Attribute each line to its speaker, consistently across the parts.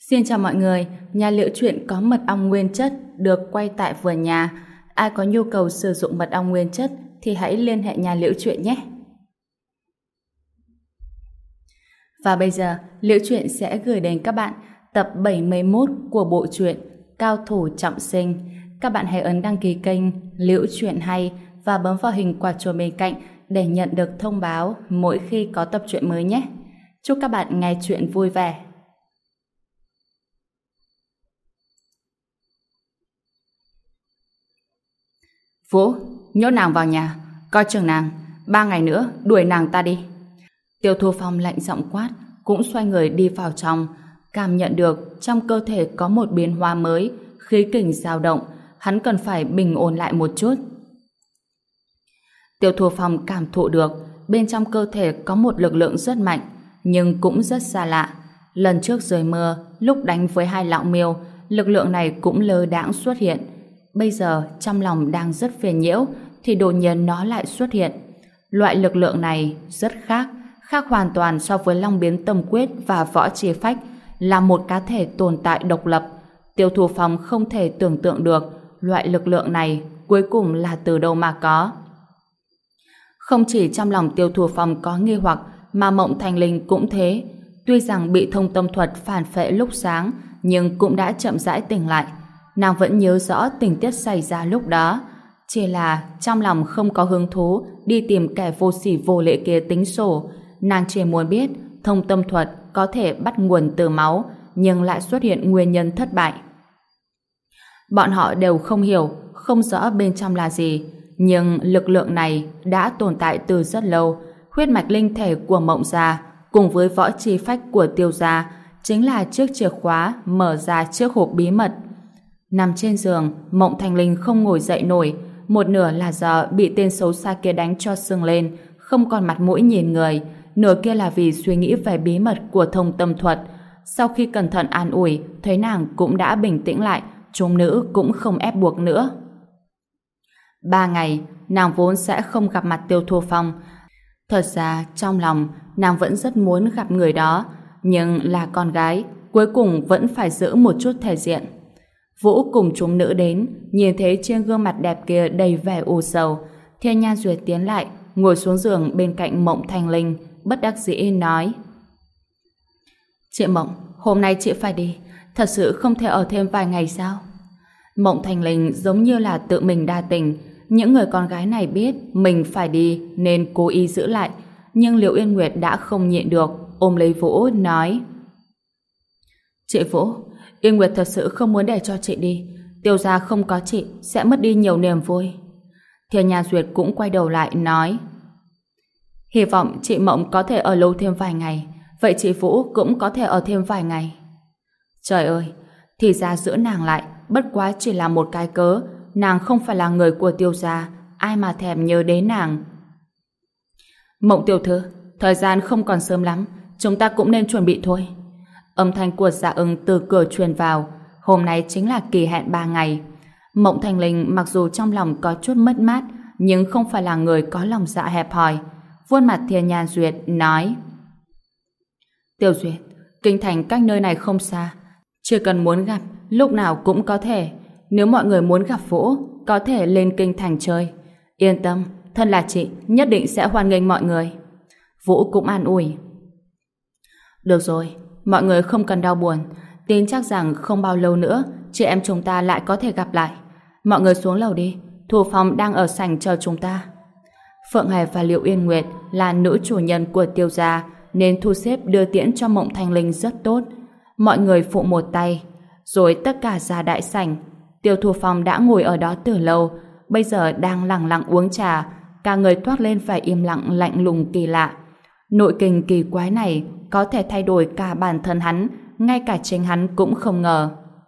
Speaker 1: Xin chào mọi người, nhà Liễu Chuyện có mật ong nguyên chất được quay tại vườn nhà. Ai có nhu cầu sử dụng mật ong nguyên chất thì hãy liên hệ nhà Liễu Chuyện nhé. Và bây giờ, Liễu Chuyện sẽ gửi đến các bạn tập 71 của bộ truyện Cao Thủ Trọng Sinh. Các bạn hãy ấn đăng ký kênh Liễu Chuyện Hay và bấm vào hình quả chuông bên cạnh để nhận được thông báo mỗi khi có tập truyện mới nhé. Chúc các bạn nghe chuyện vui vẻ. Vũ, nhốt nàng vào nhà, coi chừng nàng, 3 ngày nữa đuổi nàng ta đi. Tiêu Thu Phong lạnh giọng quát, cũng xoay người đi vào trong, cảm nhận được trong cơ thể có một biến hóa mới, khí kình dao động, hắn cần phải bình ổn lại một chút. Tiêu Thu Phong cảm thụ được bên trong cơ thể có một lực lượng rất mạnh, nhưng cũng rất xa lạ. Lần trước dưới mưa, lúc đánh với hai lão miêu, lực lượng này cũng lơ đãng xuất hiện. Bây giờ trong lòng đang rất phiền nhiễu thì đột nhiên nó lại xuất hiện. Loại lực lượng này rất khác hoàn toàn so với Long Biến Tâm Quyết và Võ Chi Phách, là một cá thể tồn tại độc lập. Tiêu Thu Phong không thể tưởng tượng được loại lực lượng này cuối cùng là từ đâu mà có. Không chỉ trong lòng Tiêu Thu Phong có nghi hoặc mà Mộng Thanh Linh cũng thế. Tuy rằng bị thông tâm thuật phản phệ lúc sáng nhưng cũng đã chậm rãi tỉnh lại. Nàng vẫn nhớ rõ tình tiết xảy ra lúc đó, chỉ là trong lòng không có hứng thú đi tìm kẻ vô sỉ vô lễ kia tính sổ. Nàng chỉ muốn biết thông tâm thuật có thể bắt nguồn từ máu, nhưng lại xuất hiện nguyên nhân thất bại. Bọn họ đều không hiểu, không rõ bên trong là gì, nhưng lực lượng này đã tồn tại từ rất lâu. Huyết mạch linh thể của Mộng gia cùng với võ chi phách của Tiêu gia chính là chiếc chìa khóa mở ra chiếc hộp bí mật. Nằm trên giường, Mộng Thanh Linh không ngồi dậy nổi, một nửa là do bị tên xấu xa kia đánh cho sưng lên, không còn mặt mũi nhìn người, nửa kia là vì suy nghĩ về bí mật của thông tâm thuật. Sau khi cẩn thận an ủi, thấy nàng cũng đã bình tĩnh lại, chúng nữ cũng không ép buộc nữa. 3 ngày, nàng vốn sẽ không gặp mặt Tiêu Thu Phong. Thật ra, trong lòng, nàng vẫn rất muốn gặp người đó, nhưng là con gái, cuối cùng vẫn phải giữ một chút thể diện. Vũ cùng chúng nữ đến, nhìn thấy trên gương mặt đẹp kia đầy vẻ u sầu. Thiên Nhan Duyệt tiến lại, ngồi xuống giường bên cạnh Mộng Thanh Linh, bất đắc dĩ nói: Chị Mộng, hôm nay chị phải đi, thật sự không thể ở thêm vài ngày sao? Mộng Thanh Linh giống như là tự mình đa tình. Những người con gái này biết mình phải đi nên cố ý giữ lại, nhưng Liễu Yên Nguyệt đã không nhịn được, ôm lấy Vũ nói: Chị Vũ, Yên Nguyệt thật sự không muốn để cho chị đi. Tiêu gia không có chị sẽ mất đi nhiều niềm vui. Thiên Nha Duyệt cũng quay đầu lại nói: Hy vọng chị Mộng có thể ở lâu thêm vài ngày, vậy chị Vũ cũng có thể ở thêm vài ngày. Trời ơi, thì ra giữa nàng lại bất quá chỉ là một cái cớ. Nàng không phải là người của Tiêu gia, ai mà thèm nhớ đến nàng. Mộng tiểu thư, thời gian không còn sớm lắm, chúng ta cũng nên chuẩn bị thôi. Âm thanh của Dạ Ưng từ cửa truyền vào. Hôm nay chính là kỳ hẹn 3 ngày. Mộng Thanh Linh mặc dù trong lòng có chút mất mát, nhưng không phải là người có lòng dạ hẹp hòi. Vuốt mặt Thiên Nhan Duyệt nói: Tiêu Duyệt, kinh thành cách nơi này không xa, chỉ cần muốn gặp lúc nào cũng có thể. Nếu mọi người muốn gặp Vũ, có thể lên kinh thành chơi. Yên tâm, thân là chị nhất định sẽ hoan nghênh mọi người. Vũ cũng an ủi: Được rồi, mọi người không cần đau buồn, tin chắc rằng không bao lâu nữa chị em chúng ta lại có thể gặp lại. Mọi người xuống lầu đi, Thu Phong đang ở sảnh chờ chúng ta. Phượng Hải và Liễu Yên Nguyệt là nữ chủ nhân của Tiêu gia nên thu xếp đưa tiễn cho Mộng Thanh Linh rất tốt. Mọi người phụ một tay, rồi tất cả ra đại sảnh. Tiêu Thu Phong đã ngồi ở đó từ lâu, bây giờ đang lặng lặng uống trà, cả người toát lên vẻ im lặng lạnh lùng kỳ lạ. Nội kình kỳ quái này có thể thay đổi cả bản thân hắn, ngay cả chính hắn cũng không ngờ.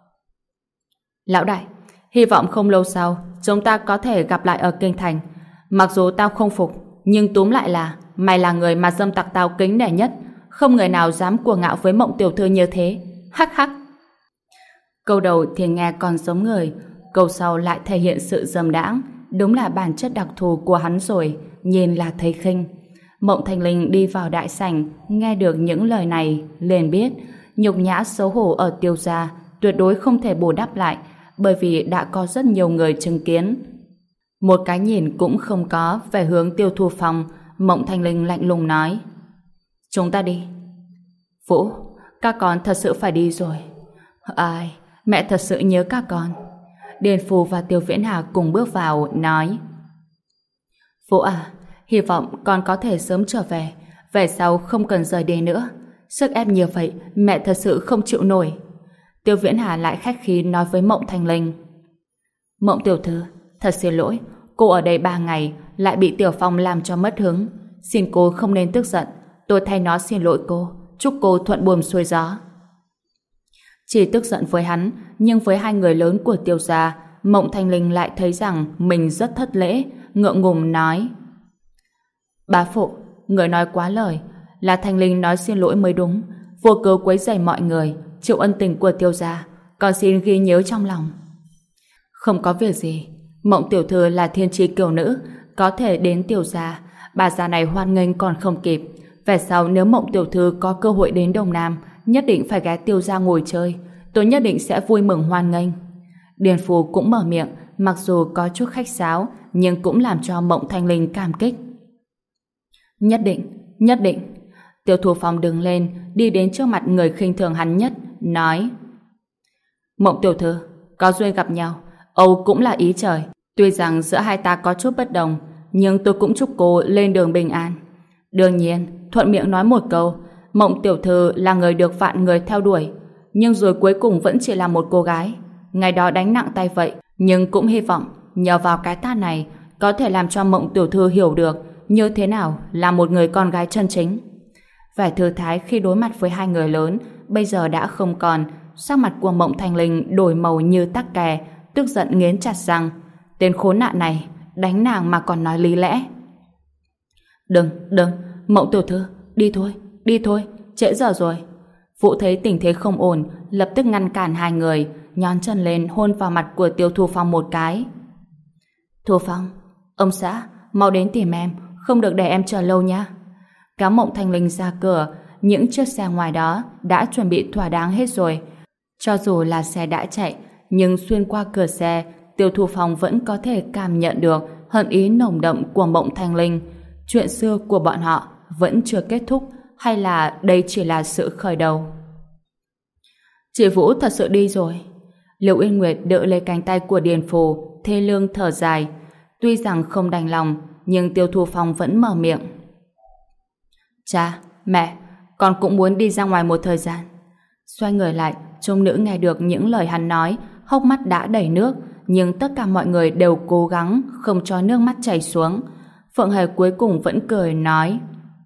Speaker 1: Lão đại, hy vọng không lâu sau chúng ta có thể gặp lại ở kinh thành. Mặc dù tao không phục, nhưng túm lại là mày là người mà dâm tặc tao kính nể nhất, không người nào dám cuồng ngạo với Mộng tiểu thư như thế. Hắc hắc. Câu đầu thì nghe còn giống người, câu sau lại thể hiện sự dâm đãng, đúng là bản chất đặc thù của hắn rồi, nhìn là thấy khinh. Mộng Thanh Linh đi vào đại sảnh, nghe được những lời này, liền biết nhục nhã xấu hổ ở Tiêu gia tuyệt đối không thể bù đắp lại, bởi vì đã có rất nhiều người chứng kiến. Một cái nhìn cũng không có về hướng Tiêu Thu Phong, Mộng Thanh Linh lạnh lùng nói: chúng ta đi. Vũ, các con thật sự phải đi rồi. Ai, mẹ thật sự nhớ các con. Điền Phù và Tiêu Viễn Hà cùng bước vào, nói: Vũ à, hy vọng con có thể sớm trở về, về sau không cần rời đi nữa. Sức ép như vậy, mẹ thật sự không chịu nổi. Tiêu Viễn Hà lại khách khí nói với Mộng Thanh Linh: Mộng tiểu thư, thật xin lỗi, cô ở đây 3 ngày lại bị Tiểu Phong làm cho mất hứng. Xin cô không nên tức giận, tôi thay nó xin lỗi cô, chúc cô thuận buồm xuôi gió. Chỉ tức giận với hắn, nhưng với hai người lớn của Tiêu gia, Mộng Thanh Linh lại thấy rằng mình rất thất lễ, ngượng ngùng nói: Bá phụ, người nói quá lời, là Thanh Linh nói xin lỗi mới đúng, vô cớ quấy rầy mọi người, chịu ân tình của Tiêu gia, con xin ghi nhớ trong lòng. Không có việc gì, Mộng tiểu thư là thiên tri kiều nữ, có thể đến Tiêu gia, bà già này hoan nghênh còn không kịp. Về sau nếu Mộng tiểu thư có cơ hội đến Đông Nam, nhất định phải ghé Tiêu gia ngồi chơi, tôi nhất định sẽ vui mừng hoan nghênh. Điền Phù cũng mở miệng, mặc dù có chút khách sáo, nhưng cũng làm cho Mộng Thanh Linh cảm kích. Nhất định, nhất định. Tiêu Thu Phong đứng lên, đi đến trước mặt người khinh thường hắn nhất, nói: Mộng tiểu thư, có duyên gặp nhau, Âu cũng là ý trời. Tuy rằng giữa hai ta có chút bất đồng, nhưng tôi cũng chúc cô lên đường bình an. Đương nhiên, thuận miệng nói một câu, Mộng tiểu thư là người được vạn người theo đuổi, nhưng rồi cuối cùng vẫn chỉ là một cô gái. Ngày đó đánh nặng tay vậy, nhưng cũng hy vọng nhờ vào cái tát này có thể làm cho Mộng tiểu thư hiểu được như thế nào là một người con gái chân chính. Vẻ thư thái khi đối mặt với hai người lớn bây giờ đã không còn, sắc mặt của Mộng Thanh Linh đổi màu như tắc kè, tức giận nghiến chặt răng. Tên khốn nạn này, đánh nàng mà còn nói lý lẽ. Đừng, Mộng tiểu thư, đi thôi, trễ giờ rồi. Vũ thấy tình thế không ổn, lập tức ngăn cản hai người, nhón chân lên hôn vào mặt của Tiêu Thu Phong một cái. Thu Phong, ông xã, mau đến tìm em, không được để em chờ lâu nha. Kéo Mộng Thanh Linh ra cửa, những chiếc xe ngoài đó đã chuẩn bị thỏa đáng hết rồi. Cho dù là xe đã chạy, nhưng xuyên qua cửa xe, Tiêu Thu Phong vẫn có thể cảm nhận được hận ý nồng đậm của Mộng Thanh Linh. Chuyện xưa của bọn họ vẫn chưa kết thúc, hay là đây chỉ là sự khởi đầu? Chị Vũ thật sự đi rồi. Liễu Uyên Nguyệt đỡ lấy cánh tay của Điền Phù, thê lương thở dài. Tuy rằng không đành lòng, nhưng Tiêu Thu Phong vẫn mở miệng. Cha, mẹ, con cũng muốn đi ra ngoài một thời gian. Xoay người lại, trông nữ nghe được những lời hắn nói, hốc mắt đã đầy nước, nhưng tất cả mọi người đều cố gắng không cho nước mắt chảy xuống. Phượng Hề cuối cùng vẫn cười nói: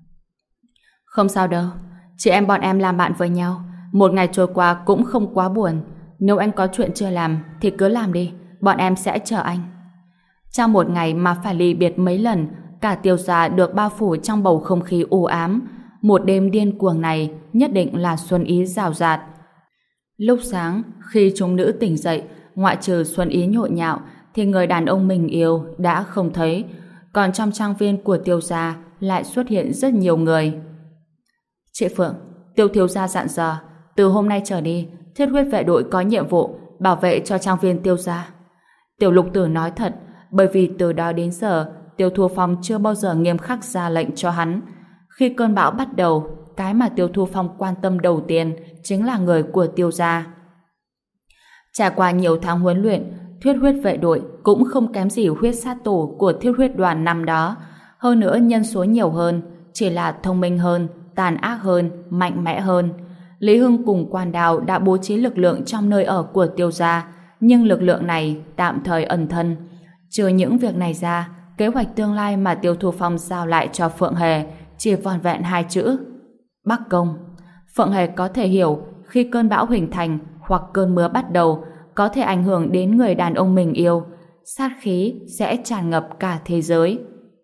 Speaker 1: Không sao đâu, chị em bọn em làm bạn với nhau, một ngày trôi qua cũng không quá buồn. Nếu anh có chuyện chưa làm thì cứ làm đi, bọn em sẽ chờ anh. Trong một ngày mà phải ly biệt mấy lần, cả Tiêu gia được bao phủ trong bầu không khí u ám. Một đêm điên cuồng này nhất định là Xuân Ý rào rạt. Lúc sáng, khi chúng nữ tỉnh dậy, ngoại trừ Xuân Ý nhộn nhạo, thì người đàn ông mình yêu đã không thấy. Còn trong trang viên của Tiêu gia lại xuất hiện rất nhiều người. Chị Phượng, Tiêu thiếu gia dặn dò, từ hôm nay trở đi, Thiết huyết vệ đội có nhiệm vụ bảo vệ cho trang viên Tiêu gia. Tiểu Lục Tử nói thật, bởi vì từ đó đến giờ, Tiêu Thu Phong chưa bao giờ nghiêm khắc ra lệnh cho hắn. Khi cơn bão bắt đầu, cái mà Tiêu Thu Phong quan tâm đầu tiên chính là người của Tiêu gia. Trải qua nhiều tháng huấn luyện, Thiết huyết vệ đội cũng không kém gì huyết sát tổ của Thiết huyết đoàn năm đó. Hơn nữa nhân số nhiều hơn, chỉ là thông minh hơn, tàn ác hơn, mạnh mẽ hơn. Lý Hưng cùng Quan Đào đã bố trí lực lượng trong nơi ở của Tiêu gia, nhưng lực lượng này tạm thời ẩn thân. Trừ những việc này ra, kế hoạch tương lai mà Tiêu Thu Phong giao lại cho Phượng Hề chỉ vỏn vẹn 2 chữ: Bắc công. Phượng Hề có thể hiểu khi cơn bão hình thành hoặc cơn mưa bắt đầu có thể ảnh hưởng đến người đàn ông mình yêu, sát khí sẽ tràn ngập cả thế giới.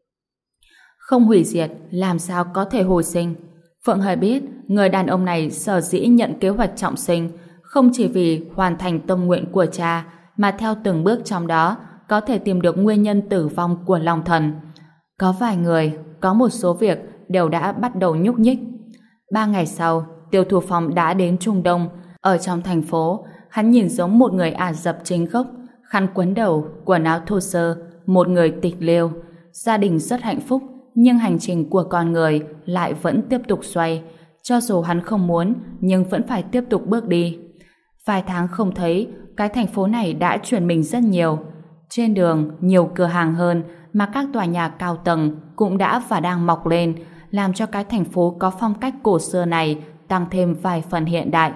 Speaker 1: Không hủy diệt, làm sao có thể hồi sinh? Phượng Hề biết người đàn ông này sở dĩ nhận kế hoạch trọng sinh không chỉ vì hoàn thành tâm nguyện của cha, mà theo từng bước trong đó có thể tìm được nguyên nhân tử vong của Long Thần. Có vài người, có một số việc đều đã bắt đầu nhúc nhích. 3 ngày sau, Tiêu Thu Phong đã đến Trung Đông. Ở trong thành phố, hắn nhìn giống một người Ả Rập chính gốc, khăn quấn đầu, quần áo thô sơ, một người tịch liêu. Gia đình rất hạnh phúc, nhưng hành trình của con người lại vẫn tiếp tục xoay. Cho dù hắn không muốn, nhưng vẫn phải tiếp tục bước đi. Vài tháng không thấy, cái thành phố này đã chuyển mình rất nhiều. Trên đường, nhiều cửa hàng hơn, mà các tòa nhà cao tầng cũng đã và đang mọc lên, làm cho cái thành phố có phong cách cổ xưa này tăng thêm vài phần hiện đại.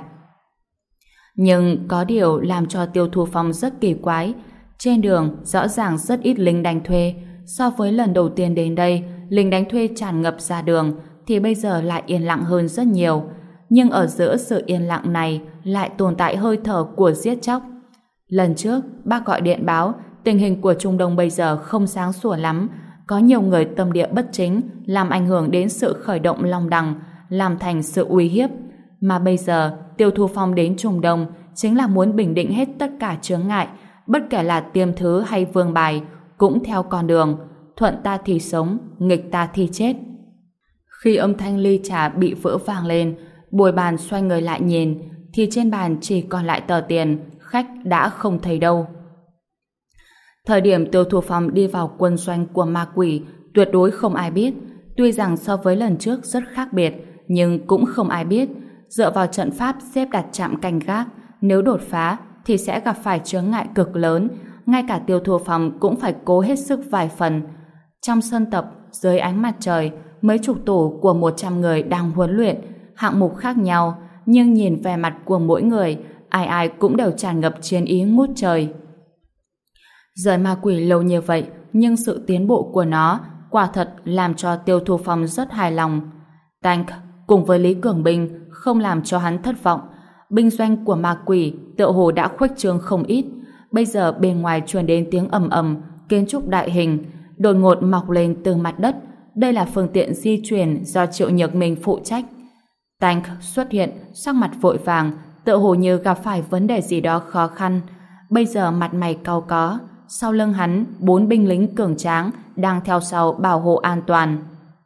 Speaker 1: Nhưng có điều làm cho Tiêu Thu Phong rất kỳ quái. Trên đường rõ ràng rất ít lính đánh thuê. So với lần đầu tiên đến đây, lính đánh thuê tràn ngập ra đường, thì bây giờ lại yên lặng hơn rất nhiều. Nhưng ở giữa sự yên lặng này lại tồn tại hơi thở của giết chóc. Lần trước, bác gọi điện báo tình hình của Trung Đông bây giờ không sáng sủa lắm. Có nhiều người tâm địa bất chính, làm ảnh hưởng đến sự khởi động Long Đằng, làm thành sự uy hiếp. Mà bây giờ, Tiêu Thu Phong đến Trung Đông chính là muốn bình định hết tất cả chướng ngại, bất kể là Tiêm Thứ hay Vương Bài, cũng theo con đường thuận ta thì sống, nghịch ta thì chết. Khi âm thanh ly trà bị vỡ vang lên, Bồi Bàn xoay người lại nhìn, thì trên bàn chỉ còn lại tờ tiền, khách đã không thấy đâu. Thời điểm Tiêu Thu Phong đi vào quân doanh của ma quỷ, tuyệt đối không ai biết. Tuy rằng so với lần trước rất khác biệt, nhưng cũng không ai biết. Dựa vào trận pháp xếp đặt trạm canh gác, nếu đột phá thì sẽ gặp phải chướng ngại cực lớn. Ngay cả Tiêu Thu Phong cũng phải cố hết sức vài phần. Trong sân tập, dưới ánh mặt trời, mấy chục tổ của 100 người đang huấn luyện, hạng mục khác nhau, nhưng nhìn vẻ mặt của mỗi người, ai ai cũng đều tràn ngập chiến ý ngút trời. Rời ma quỷ lâu như vậy, nhưng sự tiến bộ của nó quả thật làm cho Tiêu Thu Phong rất hài lòng. Tank cùng với Lý Cường Bình không làm cho hắn thất vọng. Binh doanh của ma quỷ tựa hồ đã khuếch trương không ít. Bây giờ bên ngoài truyền đến tiếng ầm ầm, kiến trúc đại hình đột ngột mọc lên từ mặt đất. Đây là phương tiện di chuyển do Triệu Nhược Minh phụ trách. Tank xuất hiện, sắc mặt vội vàng, tựa hồ như gặp phải vấn đề gì đó khó khăn. Bây giờ mặt mày cau có. Sau lưng hắn, 4 binh lính cường tráng đang theo sau bảo hộ an toàn.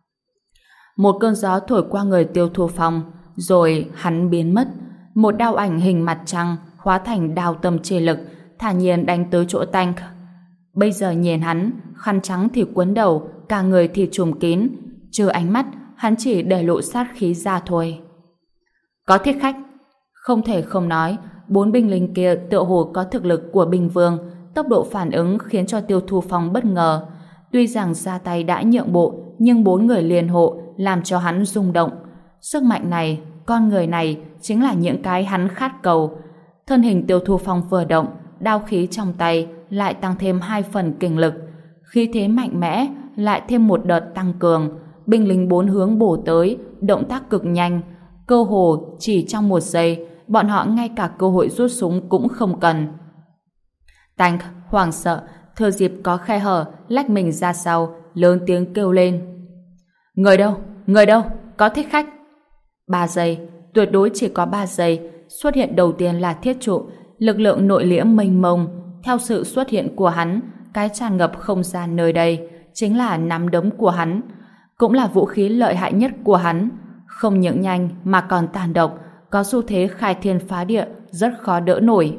Speaker 1: Một cơn gió thổi qua người Tiêu Thu Phong, rồi hắn biến mất. Một đao ảnh hình mặt trăng hóa thành đao tâm chi lực, thản nhiên đánh tới chỗ Tank. Bây giờ nhìn hắn, khăn trắng thì quấn đầu, cả người thì trùm kín, trừ ánh mắt, hắn chỉ để lộ sát khí ra thôi. Có thiết khách. Không thể không nói, 4 binh lính kia tựa hồ có thực lực của binh vương, tốc độ phản ứng khiến cho Tiêu Thu Phong bất ngờ. Tuy rằng ra tay đã nhượng bộ, nhưng 4 người liền hộ làm cho hắn rung động. Sức mạnh này, con người này chính là những cái hắn khát cầu. Thân hình Tiêu Thu Phong vừa động, đao khí trong tay lại tăng thêm 2 phần kình lực. Khí thế mạnh mẽ lại thêm một đợt tăng cường. Binh lính 4 hướng bổ tới, động tác cực nhanh. Cơ hồ chỉ trong 1 giây, bọn họ ngay cả cơ hội rút súng cũng không cần. Tank hoảng sợ, thừa dịp có khe hở, lách mình ra sau, lớn tiếng kêu lên. Người đâu? Người đâu? Có thích khách. 3 giây, tuyệt đối chỉ có 3 giây. Xuất hiện đầu tiên là thiết trụ, lực lượng nội liễm mênh mông. Theo sự xuất hiện của hắn, cái tràn ngập không gian nơi đây chính là nắm đấm của hắn, cũng là vũ khí lợi hại nhất của hắn. Không những nhanh mà còn tàn độc, có xu thế khai thiên phá địa, rất khó đỡ nổi.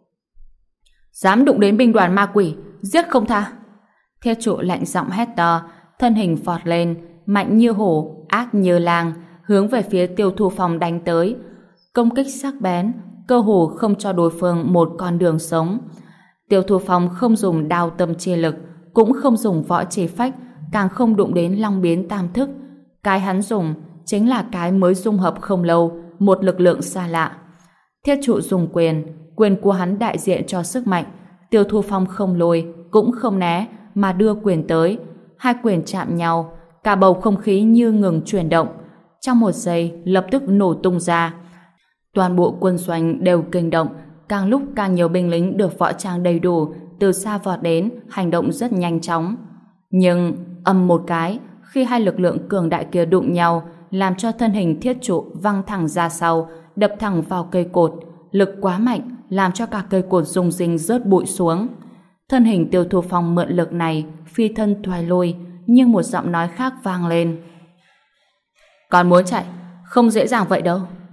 Speaker 1: Dám đụng đến binh đoàn ma quỷ, giết không tha. Thiết trụ lạnh giọng hét to, thân hình vọt lên, mạnh như hổ, ác như lang, hướng về phía Tiêu Thu Phong đánh tới. Công kích sắc bén, cơ hồ không cho đối phương một con đường sống. Tiêu Thu Phong không dùng đao tâm chi lực, cũng không dùng võ chỉ phách, càng không đụng đến long biến tam thức. Cái hắn dùng chính là cái mới dung hợp không lâu, một lực lượng xa lạ. Thiết trụ dùng quyền, quyền của hắn đại diện cho sức mạnh. Tiêu Thu Phong không lùi, cũng không né, mà đưa quyền tới. Hai quyền chạm nhau, cả bầu không khí như ngừng chuyển động. Trong 1 giây, lập tức nổ tung ra. Toàn bộ quân doanh đều kinh động, càng lúc càng nhiều binh lính được võ trang đầy đủ, từ xa vọt đến, hành động rất nhanh chóng. Nhưng, ầm một cái, khi hai lực lượng cường đại kia đụng nhau, làm cho thân hình thiết trụ văng thẳng ra sau, đập thẳng vào cây cột. Lực quá mạnh, làm cho cả cây cột rung rinh rớt bụi xuống. Thân hình Tiêu Thu Phong mượn lực này, phi thân thoái lui, nhưng một giọng nói khác vang lên. Còn muốn chạy, không dễ dàng vậy đâu.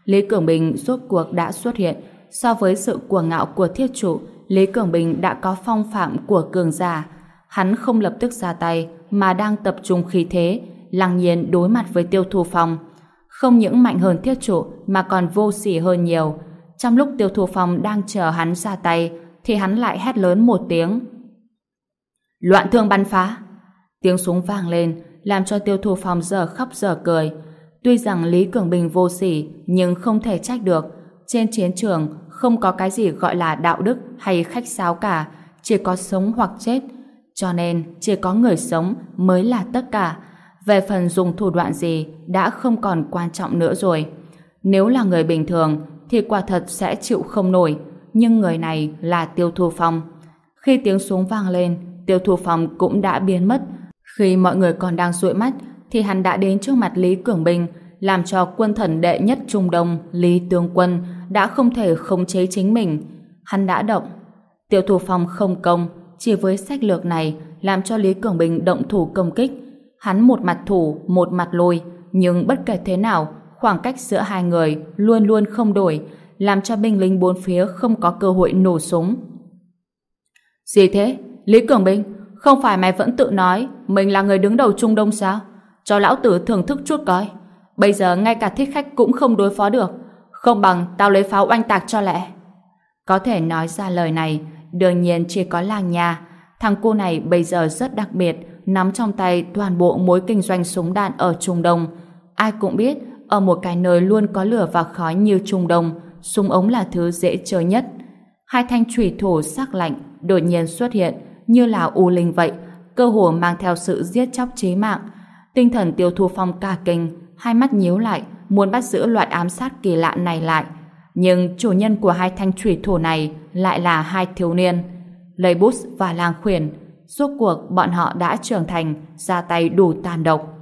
Speaker 1: Lý Cường Bình rốt cuộc đã xuất hiện. So với sự cuồng ngạo của thiết chủ, Lý Cường Bình đã có phong phạm của cường giả. Hắn không lập tức ra tay mà đang tập trung khí thế, lăng nhiên đối mặt với Tiêu Thu Phong. Không những mạnh hơn thiết chủ mà còn vô sỉ hơn nhiều. Trong lúc Tiêu Thu Phong đang chờ hắn ra tay thì hắn lại hét lớn một tiếng. Loạn thương bắn phá! Tiếng súng vang lên làm cho Tiêu Thu Phong giờ khóc giờ cười. Tuy rằng Lý Cường Bình vô sỉ nhưng không thể trách được. Trên chiến trường không có cái gì gọi là đạo đức hay khách sáo cả, chỉ có sống hoặc chết. Cho nên chỉ có người sống mới là tất cả. Về phần dùng thủ đoạn gì đã không còn quan trọng nữa rồi. Nếu là người bình thường thì quả thật sẽ chịu không nổi, nhưng người này là Tiêu Thu Phong. Khi tiếng súng vang lên, Tiêu Thu Phong cũng đã biến mất. Khi mọi người còn đang dụi mắt thì hắn đã đến trước mặt Lý Cường Bình, làm cho quân thần đệ nhất Trung Đông Lý Tướng Quân đã không thể khống chế chính mình. Hắn đã động. Tiêu Thu Phong không công, chỉ với sách lược này làm cho Lý Cường Bình động thủ công kích. Hắn một mặt thủ, một mặt lùi, nhưng bất kể thế nào, khoảng cách giữa hai người luôn luôn không đổi, làm cho binh lính bốn phía không có cơ hội nổ súng. Gì thế? Lý Cường Bình, không phải mày vẫn tự nói mình là người đứng đầu Trung Đông sao? Cho lão tử thưởng thức chút coi. Bây giờ ngay cả thích khách cũng không đối phó được. Không bằng tao lấy pháo oanh tạc cho lẹ. Có thể nói ra lời này, đương nhiên chỉ có Lang Nha. Thằng cô này bây giờ rất đặc biệt, nắm trong tay toàn bộ mối kinh doanh súng đạn ở Trung Đông. Ai cũng biết, ở một cái nơi luôn có lửa và khói như Trung Đông, súng ống là thứ dễ chơi nhất. Hai thanh chủy thủ sắc lạnh đột nhiên xuất hiện, như là u linh vậy, cơ hồ mang theo sự giết chóc chí mạng. Tinh thần Tiêu Thu Phong cả kinh, hai mắt nhíu lại, muốn bắt giữ loại ám sát kỳ lạ này lại. Nhưng chủ nhân của hai thanh chủy thủ này lại là hai thiếu niên, Lê Bút và Lang Khuyển. Rốt cuộc bọn họ đã trưởng thành, ra tay đủ tàn độc.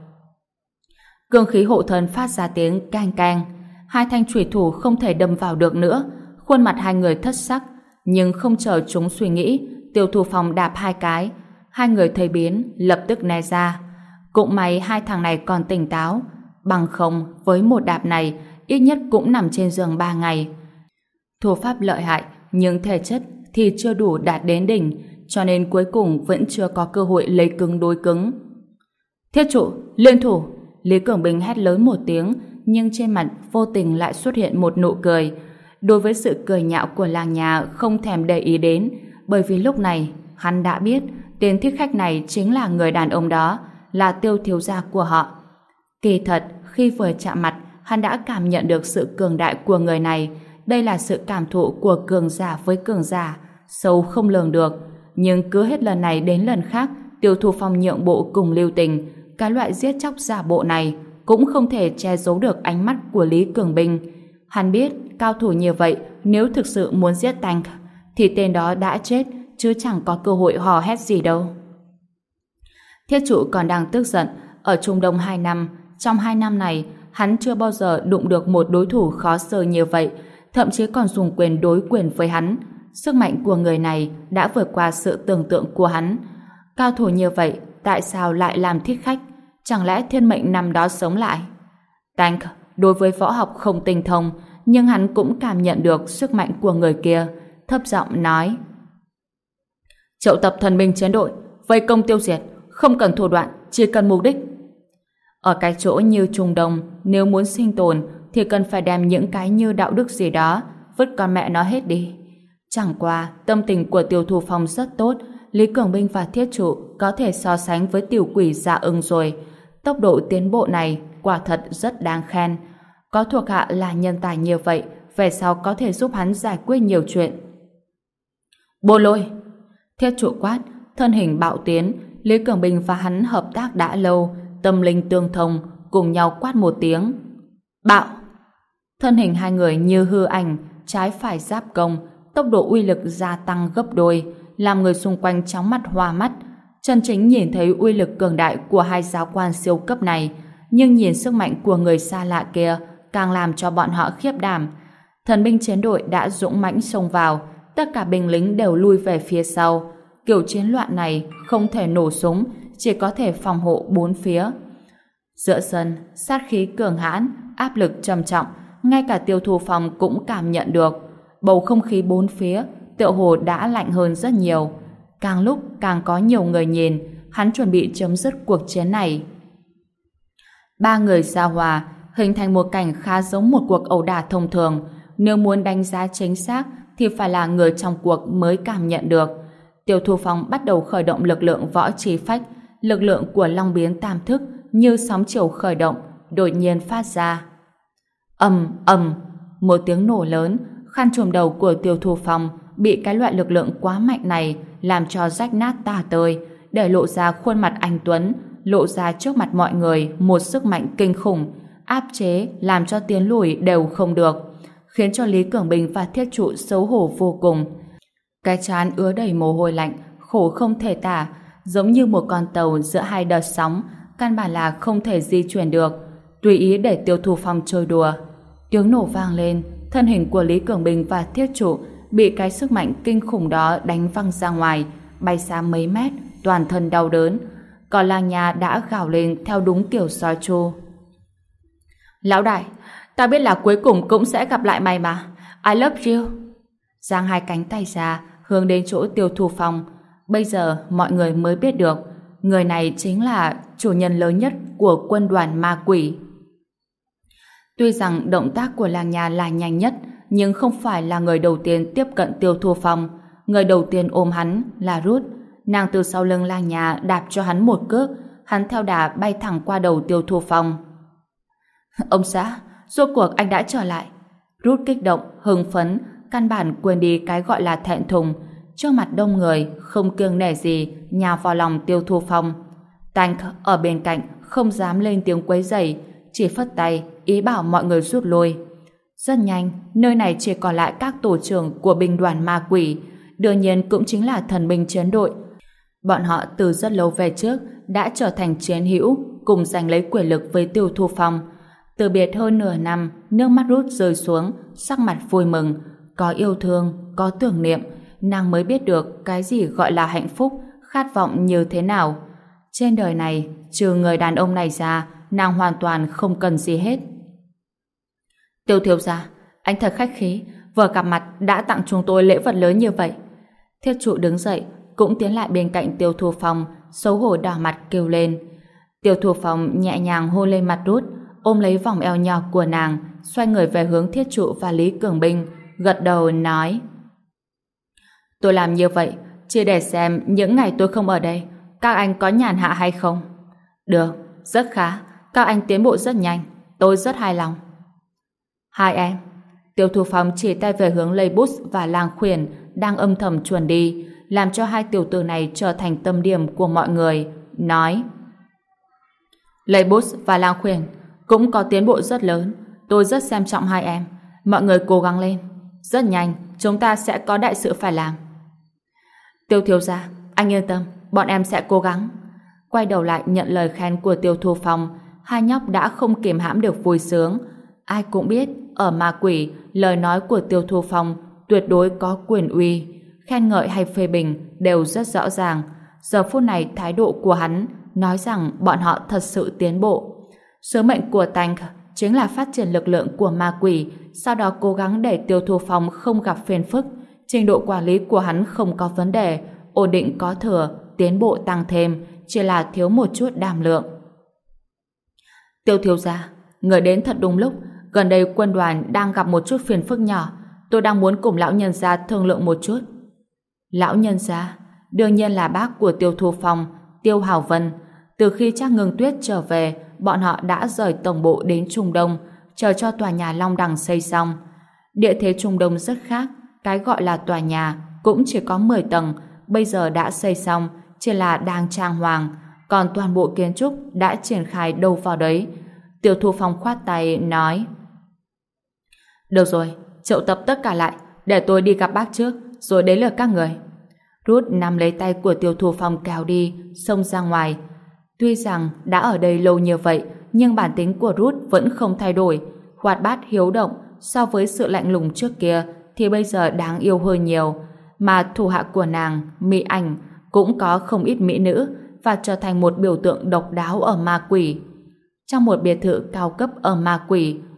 Speaker 1: Cương khí hộ thân phát ra tiếng cang cang. Hai thanh chủy thủ không thể đâm vào được nữa. Khuôn mặt hai người thất sắc, nhưng không chờ chúng suy nghĩ, Tiêu Thu Phong đạp hai cái. Hai người thấy biến, lập tức né ra. Cũng may hai thằng này còn tỉnh táo, bằng không với một đạp này ít nhất cũng nằm trên giường 3 ngày. Thủ pháp lợi hại, nhưng thể chất thì chưa đủ đạt đến đỉnh, cho nên cuối cùng vẫn chưa có cơ hội lấy cứng đối cứng. Thiết trụ, liên thủ! Lý Cường Bình hét lớn một tiếng, nhưng trên mặt vô tình lại xuất hiện một nụ cười. Đối với sự cười nhạo của Lang Nha không thèm để ý đến, bởi vì lúc này hắn đã biết tên thích khách này chính là người đàn ông đó, là Tiêu thiếu gia của họ. Kỳ thật, khi vừa chạm mặt, hắn đã cảm nhận được sự cường đại của người này. Đây là sự cảm thụ của cường giả với cường giả, sâu không lường được. Nhưng cứ hết lần này đến lần khác, Tiêu Thu Phong nhượng bộ cùng lưu tình. Cái loại giết chóc giả bộ này cũng không thể che giấu được ánh mắt của Lý Cường Bình. Hắn biết, cao thủ như vậy, nếu thực sự muốn giết Tank, thì tên đó đã chết, chứ chẳng có cơ hội hò hét gì đâu. Thiết trụ còn đang tức giận. Ở Trung Đông 2 năm, trong 2 năm này, hắn chưa bao giờ đụng được một đối thủ khó sờ như vậy, thậm chí còn dùng quyền đối quyền với hắn. Sức mạnh của người này đã vượt qua sự tưởng tượng của hắn. Cao thủ như vậy, tại sao lại làm thích khách? Chẳng lẽ thiên mệnh năm đó sống lại? Tank đối với võ học không tinh thông, nhưng hắn cũng cảm nhận được sức mạnh của người kia, thấp giọng nói: triệu tập thần binh chiến đội, vây công tiêu diệt, không cần thủ đoạn, chỉ cần mục đích. Ở cái chỗ như Trung Đông, nếu muốn sinh tồn thì cần phải đem những cái như đạo đức gì đó vứt con mẹ nó hết đi. Chẳng qua tâm tình của Tiêu Thu Phong rất tốt. Lý Cường Bình và thiết trụ có thể so sánh với tiểu quỷ Dạ Ưng rồi. Tốc độ tiến bộ này quả thật rất đáng khen. Có thuộc hạ là nhân tài như vậy, về sau có thể giúp hắn giải quyết nhiều chuyện. Bô Lôi! Thiết trụ quát, thân hình bạo tiến. Lý Cường Bình và hắn hợp tác đã lâu, tâm linh tương thông, cùng nhau quát một tiếng. Bạo! Thân hình hai người như hư ảnh, trái phải giáp công, tốc độ uy lực gia tăng gấp đôi, làm người xung quanh chóng mặt hoa mắt. Chân chính nhìn thấy uy lực cường đại của hai giáo quan siêu cấp này, nhưng nhìn sức mạnh của người xa lạ kia càng làm cho bọn họ khiếp đảm. Thần binh chiến đội đã dũng mãnh xông vào, tất cả binh lính đều lui về phía sau. Kiểu chiến loạn này không thể nổ súng, chỉ có thể phòng hộ bốn phía. Giữa sân, sát khí cường hãn, áp lực trầm trọng, ngay cả Tiêu Thu Phong cũng cảm nhận được. Bầu không khí bốn phía tựa hồ đã lạnh hơn rất nhiều. Càng lúc càng có nhiều người nhìn, hắn chuẩn bị chấm dứt cuộc chiến này. Ba người giao hòa, hình thành một cảnh khá giống một cuộc ẩu đả thông thường. Nếu muốn đánh giá chính xác thì phải là người trong cuộc mới cảm nhận được. Tiêu Thu Phong bắt đầu khởi động lực lượng võ trí phách, lực lượng của Long Biến Tam Thức như sóng chiều khởi động, đột nhiên phát ra. Ầm ầm, một tiếng nổ lớn, khăn trùm đầu của Tiêu Thu Phong bị cái loại lực lượng quá mạnh này làm cho rách nát tả tơi, để lộ ra khuôn mặt anh tuấn, lộ ra trước mặt mọi người một sức mạnh kinh khủng, áp chế làm cho tiến lùi đều không được, khiến cho Lý Cường Bình và Thiết Trụ xấu hổ vô cùng. Cái trán ứa đầy mồ hôi lạnh, khổ không thể tả, giống như một con tàu giữa hai đợt sóng, căn bản là không thể di chuyển được, tùy ý để Tiêu Thu Phong chơi đùa. Tiếng nổ vang lên, thân hình của Lý Cường Bình và Thiết Trụ bị cái sức mạnh kinh khủng đó đánh văng ra ngoài, bay xa mấy mét, toàn thân đau đớn. Còn Lang Nha đã gào lên theo đúng kiểu sói tru. Lão đại, ta biết là cuối cùng cũng sẽ gặp lại mày mà. I love you. Giang hai cánh tay ra, hướng đến chỗ Tiêu Thu Phong. Bây giờ mọi người mới biết được, người này chính là chủ nhân lớn nhất của quân đoàn ma quỷ. Tuy rằng động tác của Lang Nha là nhanh nhất, nhưng không phải là người đầu tiên tiếp cận Tiêu Thu Phong. Người đầu tiên ôm hắn là Ruth. Nàng từ sau lưng Lang Nha đạp cho hắn một cước, hắn theo đà bay thẳng qua đầu Tiêu Thu Phong. Ông xã, rốt cuộc anh đã trở lại. Ruth kích động, hưng phấn, căn bản quên đi cái gọi là thẹn thùng. Trước mặt đông người, không kiêng nể gì, nhào vào lòng Tiêu Thu Phong. Tank ở bên cạnh không dám lên tiếng quấy rầy, chỉ phất tay ý bảo mọi người rút lui. Rất nhanh, nơi này chỉ còn lại các tổ trưởng của binh đoàn ma quỷ, đương nhiên cũng chính là thần binh chiến đội. Bọn họ từ rất lâu về trước đã trở thành chiến hữu, cùng giành lấy quyền lực với Tiêu Thu Phong. Từ biệt hơn nửa năm, nước mắt Ruth rơi xuống, sắc mặt vui mừng, có yêu thương, có tưởng niệm, nàng mới biết được cái gì gọi là hạnh phúc, khát vọng như thế nào. Trên đời này, trừ người đàn ông này ra, nàng hoàn toàn không cần gì hết. Tiêu thiếu gia, anh thật khách khí, vừa gặp mặt đã tặng chúng tôi lễ vật lớn như vậy. Thiết Trụ đứng dậy, cũng tiến lại bên cạnh Tiêu Thu Phong, xấu hổ đỏ mặt kêu lên. Tiêu Thu Phong nhẹ nhàng hôn lên mặt Ruth, ôm lấy vòng eo nhỏ của nàng, xoay người về hướng Thiết Trụ và Lý Cường Bình, gật đầu nói: Tôi làm như vậy chỉ để xem những ngày tôi không ở đây các anh có nhàn hạ hay không. Được, rất khá, các anh tiến bộ rất nhanh, tôi rất hài lòng. Hai em. Tiêu Thu Phong chỉ tay về hướng Lê Bút và Lang Khuyển đang âm thầm chuồn đi, làm cho hai tiểu tử này trở thành tâm điểm của mọi người, nói: Lê Bút và Lang Khuyển cũng có tiến bộ rất lớn, tôi rất xem trọng hai em, mọi người cố gắng lên, rất nhanh chúng ta sẽ có đại sự phải làm. Tiêu thiếu gia, anh yên tâm, bọn em sẽ cố gắng. Quay đầu lại nhận lời khen của Tiêu Thu Phong, hai nhóc đã không kiềm hãm được vui sướng. Ai cũng biết, ở ma quỷ, lời nói của Tiêu Thu Phong tuyệt đối có quyền uy, khen ngợi hay phê bình đều rất rõ ràng. Giờ phút này thái độ của hắn nói rằng bọn họ thật sự tiến bộ. Sứ mệnh của Tank chính là phát triển lực lượng của ma quỷ, sau đó cố gắng để Tiêu Thu Phong không gặp phiền phức. Trình độ quản lý của hắn không có vấn đề, ổn định có thừa, tiến bộ tăng thêm, chỉ là thiếu một chút đảm lượng. Tiêu thiếu gia, người đến thật đúng lúc, gần đây quân đoàn đang gặp một chút phiền phức nhỏ, tôi đang muốn cùng lão nhân gia thương lượng một chút. Lão nhân gia, đương nhiên là bác của Tiêu Thu Phong, Tiêu Hảo Vân. Từ khi Trác Ngưng Tuyết trở về, bọn họ đã rời tổng bộ đến Trung Đông, chờ cho tòa nhà Long Đằng xây xong. Địa thế Trung Đông rất khác, cái gọi là tòa nhà cũng chỉ có 10 tầng, bây giờ đã xây xong, chỉ là đang trang hoàng, còn toàn bộ kiến trúc đã triển khai đâu vào đấy. Tiêu Thu Phong khoát tay nói: Được rồi, triệu tập tất cả lại, để tôi đi gặp bác trước, rồi đến lượt các người. Ruth nắm lấy tay của Tiêu Thu Phong kéo đi, xông ra ngoài. Tuy rằng đã ở đây lâu như vậy, nhưng bản tính của Ruth vẫn không thay đổi, hoạt bát hiếu động, so với sự lạnh lùng trước kia thì bây giờ đáng yêu hơn nhiều. Mà thủ hạ của nàng, Mỹ Ảnh, cũng có không ít mỹ nữ và trở thành một biểu tượng độc đáo ở ma quỷ. Trong một biệt thự cao cấp ở ma quỷ,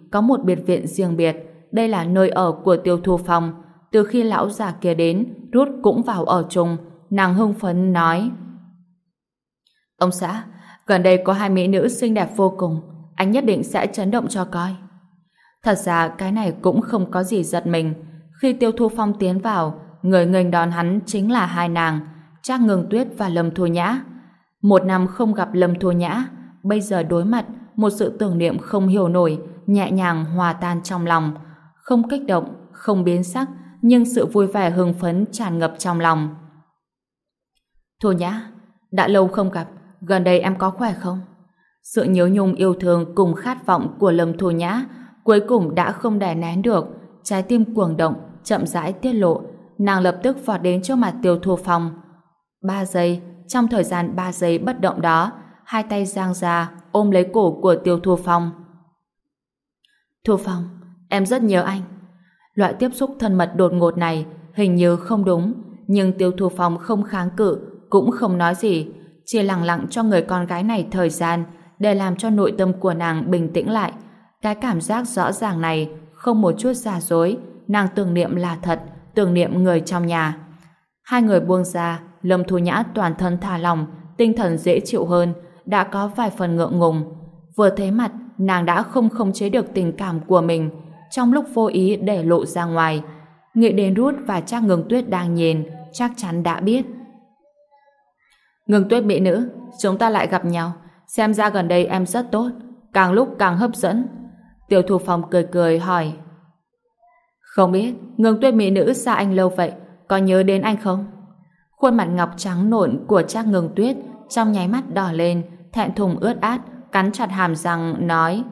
Speaker 1: có một biệt viện riêng biệt. Đây là nơi ở của Tiêu Thu Phong. Từ khi lão già kia đến, Ruth cũng vào ở chung. Nàng hưng phấn nói: Ông xã, gần đây có hai mỹ nữ xinh đẹp vô cùng, anh nhất định sẽ chấn động cho coi. Thật ra cái này cũng không có gì giật mình. Khi Tiêu Thu Phong tiến vào, người nghênh đón hắn chính là hai nàng, Trác Ngưng Tuyết và Lâm Thu Nhã. Một năm không gặp Lâm Thu Nhã, bây giờ đối mặt, một sự tưởng niệm không hiểu nổi, nhẹ nhàng hòa tan trong lòng. Không kích động, không biến sắc, nhưng sự vui vẻ hưng phấn tràn ngập trong lòng. Thu Nhã, đã lâu không gặp, gần đây em có khỏe không? Sự nhớ nhung yêu thương cùng khát vọng của Lâm Thu Nhã cuối cùng đã không đè nén được, trái tim cuồng động, chậm rãi tiết lộ. Nàng lập tức vọt đến trước mặt Tiêu Thu Phong. 3 giây, trong thời gian 3 giây bất động đó, hai tay giang ra ôm lấy cổ của Tiêu Thu Phong. Thu Phong, em rất nhớ anh. Loại tiếp xúc thân mật đột ngột này hình như không đúng, nhưng Tiêu Thu Phong không kháng cự, cũng không nói gì, chỉ lặng lặng cho người con gái này thời gian để làm cho nội tâm của nàng bình tĩnh lại. Cái cảm giác rõ ràng này không một chút giả dối, nàng tưởng niệm là thật, tưởng niệm người trong nhà. Hai người buông ra, Lâm Thu Nhã toàn thân thả lỏng, tinh thần dễ chịu hơn, đã có vài phần ngượng ngùng. Vừa thấy mặt, nàng đã không khống chế được tình cảm của mình, trong lúc vô ý để lộ ra ngoài. Nghĩ đến Ruth và Trác Ngưng Tuyết đang nhìn, chắc chắn đã biết. Ngưng Tuyết mỹ nữ, chúng ta lại gặp nhau, xem ra gần đây em rất tốt, càng lúc càng hấp dẫn. Tiêu Thu Phong cười cười hỏi: Không biết, Ngưng Tuyết mỹ nữ xa anh lâu vậy, có nhớ đến anh không? Khuôn mặt ngọc trắng nộn của Trác Ngưng Tuyết trong nháy mắt đỏ lên, thẹn thùng ướt át, cắn chặt hàm răng nói: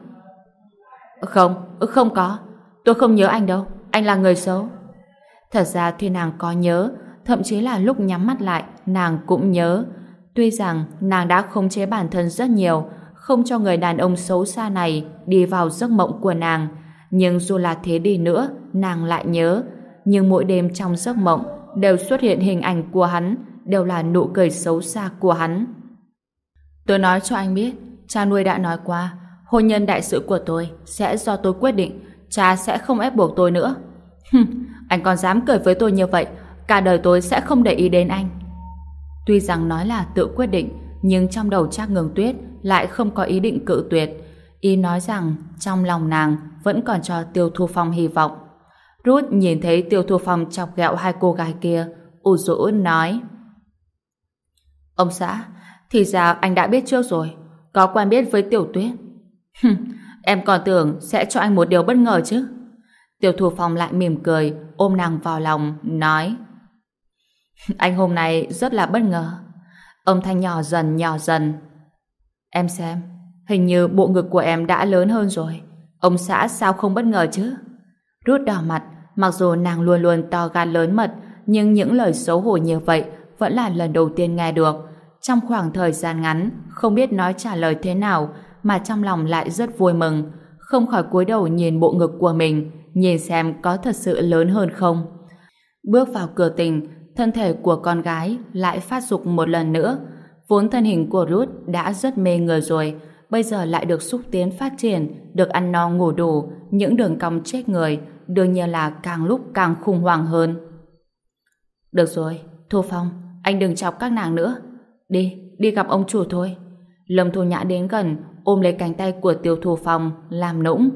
Speaker 1: Không có, tôi không nhớ anh đâu, anh là người xấu. Thật ra thì nàng có nhớ, thậm chí là lúc nhắm mắt lại nàng cũng nhớ. Tuy rằng nàng đã khống chế bản thân rất nhiều, không cho người đàn ông xấu xa này đi vào giấc mộng của nàng, nhưng dù là thế đi nữa nàng lại nhớ. Nhưng mỗi đêm trong giấc mộng đều xuất hiện hình ảnh của hắn, đều là nụ cười xấu xa của hắn. Tôi nói cho anh biết, cha nuôi đã nói qua, hôn nhân đại sự của tôi sẽ do tôi quyết định, cha sẽ không ép buộc tôi nữa. Anh còn dám cười với tôi như vậy, cả đời tôi sẽ không để ý đến anh. Tuy rằng nói là tự quyết định, nhưng trong đầu Trác Ngưng Tuyết lại không có ý định cự tuyệt. Ý nói rằng trong lòng nàng vẫn còn cho Tiêu Thu Phong hy vọng. Ruth nhìn thấy Tiêu Thu Phong chọc ghẹo hai cô gái kia, ủ rũ nói: Ông xã, thì ra anh đã biết trước rồi, có quen biết với Tiểu Tuyết. Em còn tưởng sẽ cho anh một điều bất ngờ chứ. Tiêu Thu Phong lại mỉm cười, ôm nàng vào lòng, nói: Anh hôm nay rất là bất ngờ. Âm thanh nhỏ dần. Em xem, hình như bộ ngực của em đã lớn hơn rồi. Ông xã sao không bất ngờ chứ? Ruth đỏ mặt, mặc dù nàng luôn luôn to gan lớn mật, nhưng những lời xấu hổ như vậy vẫn là lần đầu tiên nghe được. Trong khoảng thời gian ngắn, không biết nói trả lời thế nào, mà trong lòng lại rất vui mừng, không khỏi cúi đầu nhìn bộ ngực của mình, nhìn xem có thật sự lớn hơn không. Bước vào cửa tình, thân thể của con gái lại phát dục một lần nữa. Vốn thân hình của Ruth đã rất mê người rồi, bây giờ lại được xúc tiến phát triển, được ăn no ngủ đủ, những đường cong chết người, đương nhiên là càng lúc càng khủng hoảng hơn. Được rồi, Thu Phong, anh đừng chọc các nàng nữa. Đi gặp ông chủ thôi. Lâm Thu Nhã đến gần, ôm lấy cánh tay của Tiêu Thu Phong, làm nũng.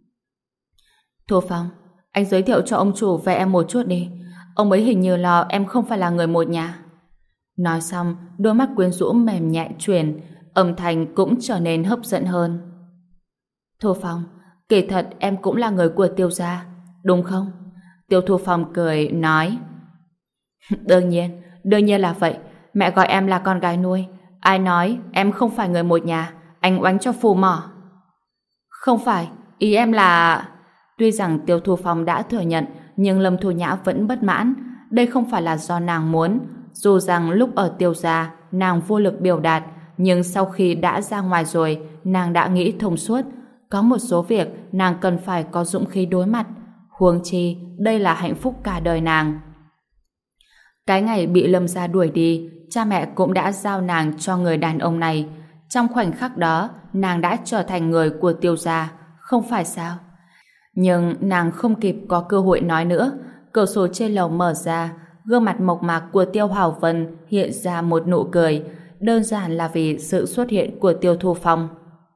Speaker 1: Thu Phong, anh giới thiệu cho ông chủ về em một chút đi. Ông ấy hình như lo em không phải là người một nhà. Nói xong, đôi mắt quyến rũ mềm nhẹ chuyển, âm thanh cũng trở nên hấp dẫn hơn. Thu Phong, kỳ thật em cũng là người của Tiêu gia, đúng không? Tiêu Thu Phong cười, nói: Đương nhiên là vậy. Mẹ gọi em là con gái nuôi. Ai nói em không phải người một nhà, anh oánh cho phù mỏ. Không phải, ý em là... Tuy rằng Tiêu Thu Phong đã thừa nhận, nhưng Lâm Thu Nhã vẫn bất mãn. Đây không phải là do nàng muốn. Dù rằng lúc ở Tiêu gia nàng vô lực biểu đạt, nhưng sau khi đã ra ngoài rồi, nàng đã nghĩ thông suốt. Có một số việc nàng cần phải có dũng khí đối mặt. Huống chi, đây là hạnh phúc cả đời nàng. Cái ngày bị Lâm gia đuổi đi, cha mẹ cũng đã giao nàng cho người đàn ông này. Trong khoảnh khắc đó, nàng đã trở thành người của Tiêu gia, không phải sao? Nhưng nàng không kịp có cơ hội nói nữa. Cửa sổ trên lầu mở ra, gương mặt mộc mạc của Tiêu Hào Vân hiện ra một nụ cười, đơn giản là vì sự xuất hiện của Tiêu Thu Phong.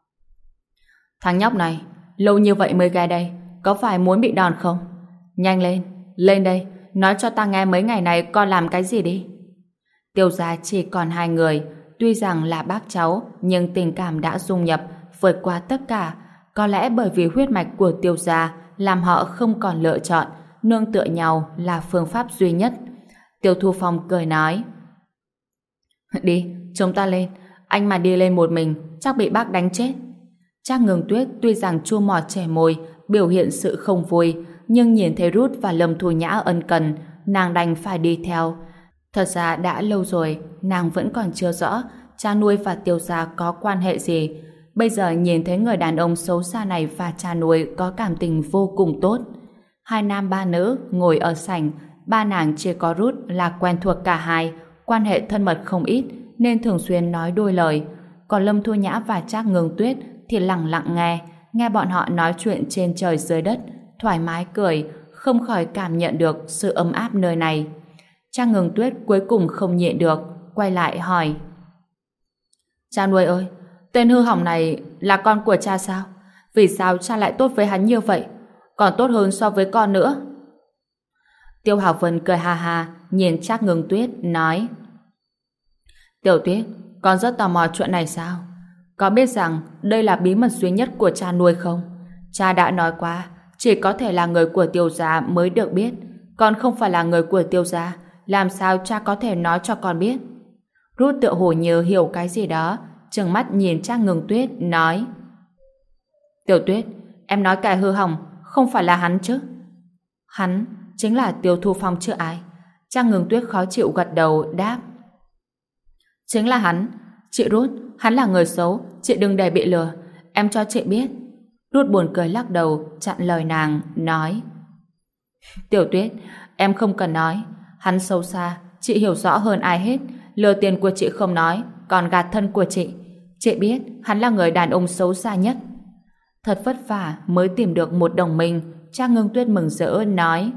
Speaker 1: Thằng nhóc này, lâu như vậy mới ghé đây, có phải muốn bị đòn không? Nhanh lên, lên đây, nói cho ta nghe mấy ngày này con làm cái gì đi. Tiêu gia chỉ còn hai người, tuy rằng là bác cháu, nhưng tình cảm đã dung nhập, vượt qua tất cả. Có lẽ bởi vì huyết mạch của Tiêu gia làm họ không còn lựa chọn, nương tựa nhau là phương pháp duy nhất. Tiêu Thu Phong cười nói: Đi, chúng ta lên, anh mà đi lên một mình chắc bị bác đánh chết. Trác Ngưng Tuyết tuy rằng chua mỏ chẻ môi, biểu hiện sự không vui, nhưng nhìn thấy Rút và Lâm Thu Nhã ân cần, nàng đành phải đi theo. Thật ra đã lâu rồi, nàng vẫn còn chưa rõ cha nuôi và Tiêu gia có quan hệ gì. Bây giờ nhìn thấy người đàn ông xấu xa này và cha nuôi có cảm tình vô cùng tốt. Hai nam ba nữ ngồi ở sảnh, ba nàng chỉ có Rút là quen thuộc cả hai, quan hệ thân mật không ít nên thường xuyên nói đôi lời. Còn Lâm Thu Nhã và Trác Ngưng Tuyết thì lặng lặng nghe bọn họ nói chuyện trên trời dưới đất, thoải mái cười, không khỏi cảm nhận được sự ấm áp nơi này. Trác Ngưng Tuyết cuối cùng không nhịn được, quay lại hỏi: Cha nuôi ơi, tên hư hỏng này là con của cha sao? Vì sao cha lại tốt với hắn như vậy? Còn tốt hơn so với con nữa. Tiêu Hạo Vân cười ha ha, nhìn Trác Ngưng Tuyết, nói: Tiểu Tuyết, con rất tò mò chuyện này sao? Có biết rằng đây là bí mật duy nhất của cha nuôi không? Cha đã nói qua, chỉ có thể là người của Tiêu gia mới được biết. Con không phải là người của Tiêu gia, làm sao cha có thể nói cho con biết? Rút tựa hồ như hiểu cái gì đó, trừng mắt nhìn Trác Ngưng Tuyết, nói: Tiểu Tuyết, em nói kẻ hư hỏng không phải là hắn chứ? Hắn chính là Tiêu Thu Phong chứ ai? Trác Ngưng Tuyết khó chịu gật đầu, đáp: Chính là hắn. Chị Rút, hắn là người xấu, chị đừng để bị lừa, em cho chị biết. Rút buồn cười lắc đầu, chặn lời nàng, nói: Tiểu Tuyết, em không cần nói. Hắn xấu xa, chị hiểu rõ hơn ai hết. Lừa tiền của chị không nói, còn gạt thân của chị. Chị biết hắn là người đàn ông xấu xa nhất. Thật vất vả mới tìm được một đồng minh. Trác Ngưng Tuyết mừng rỡ nói: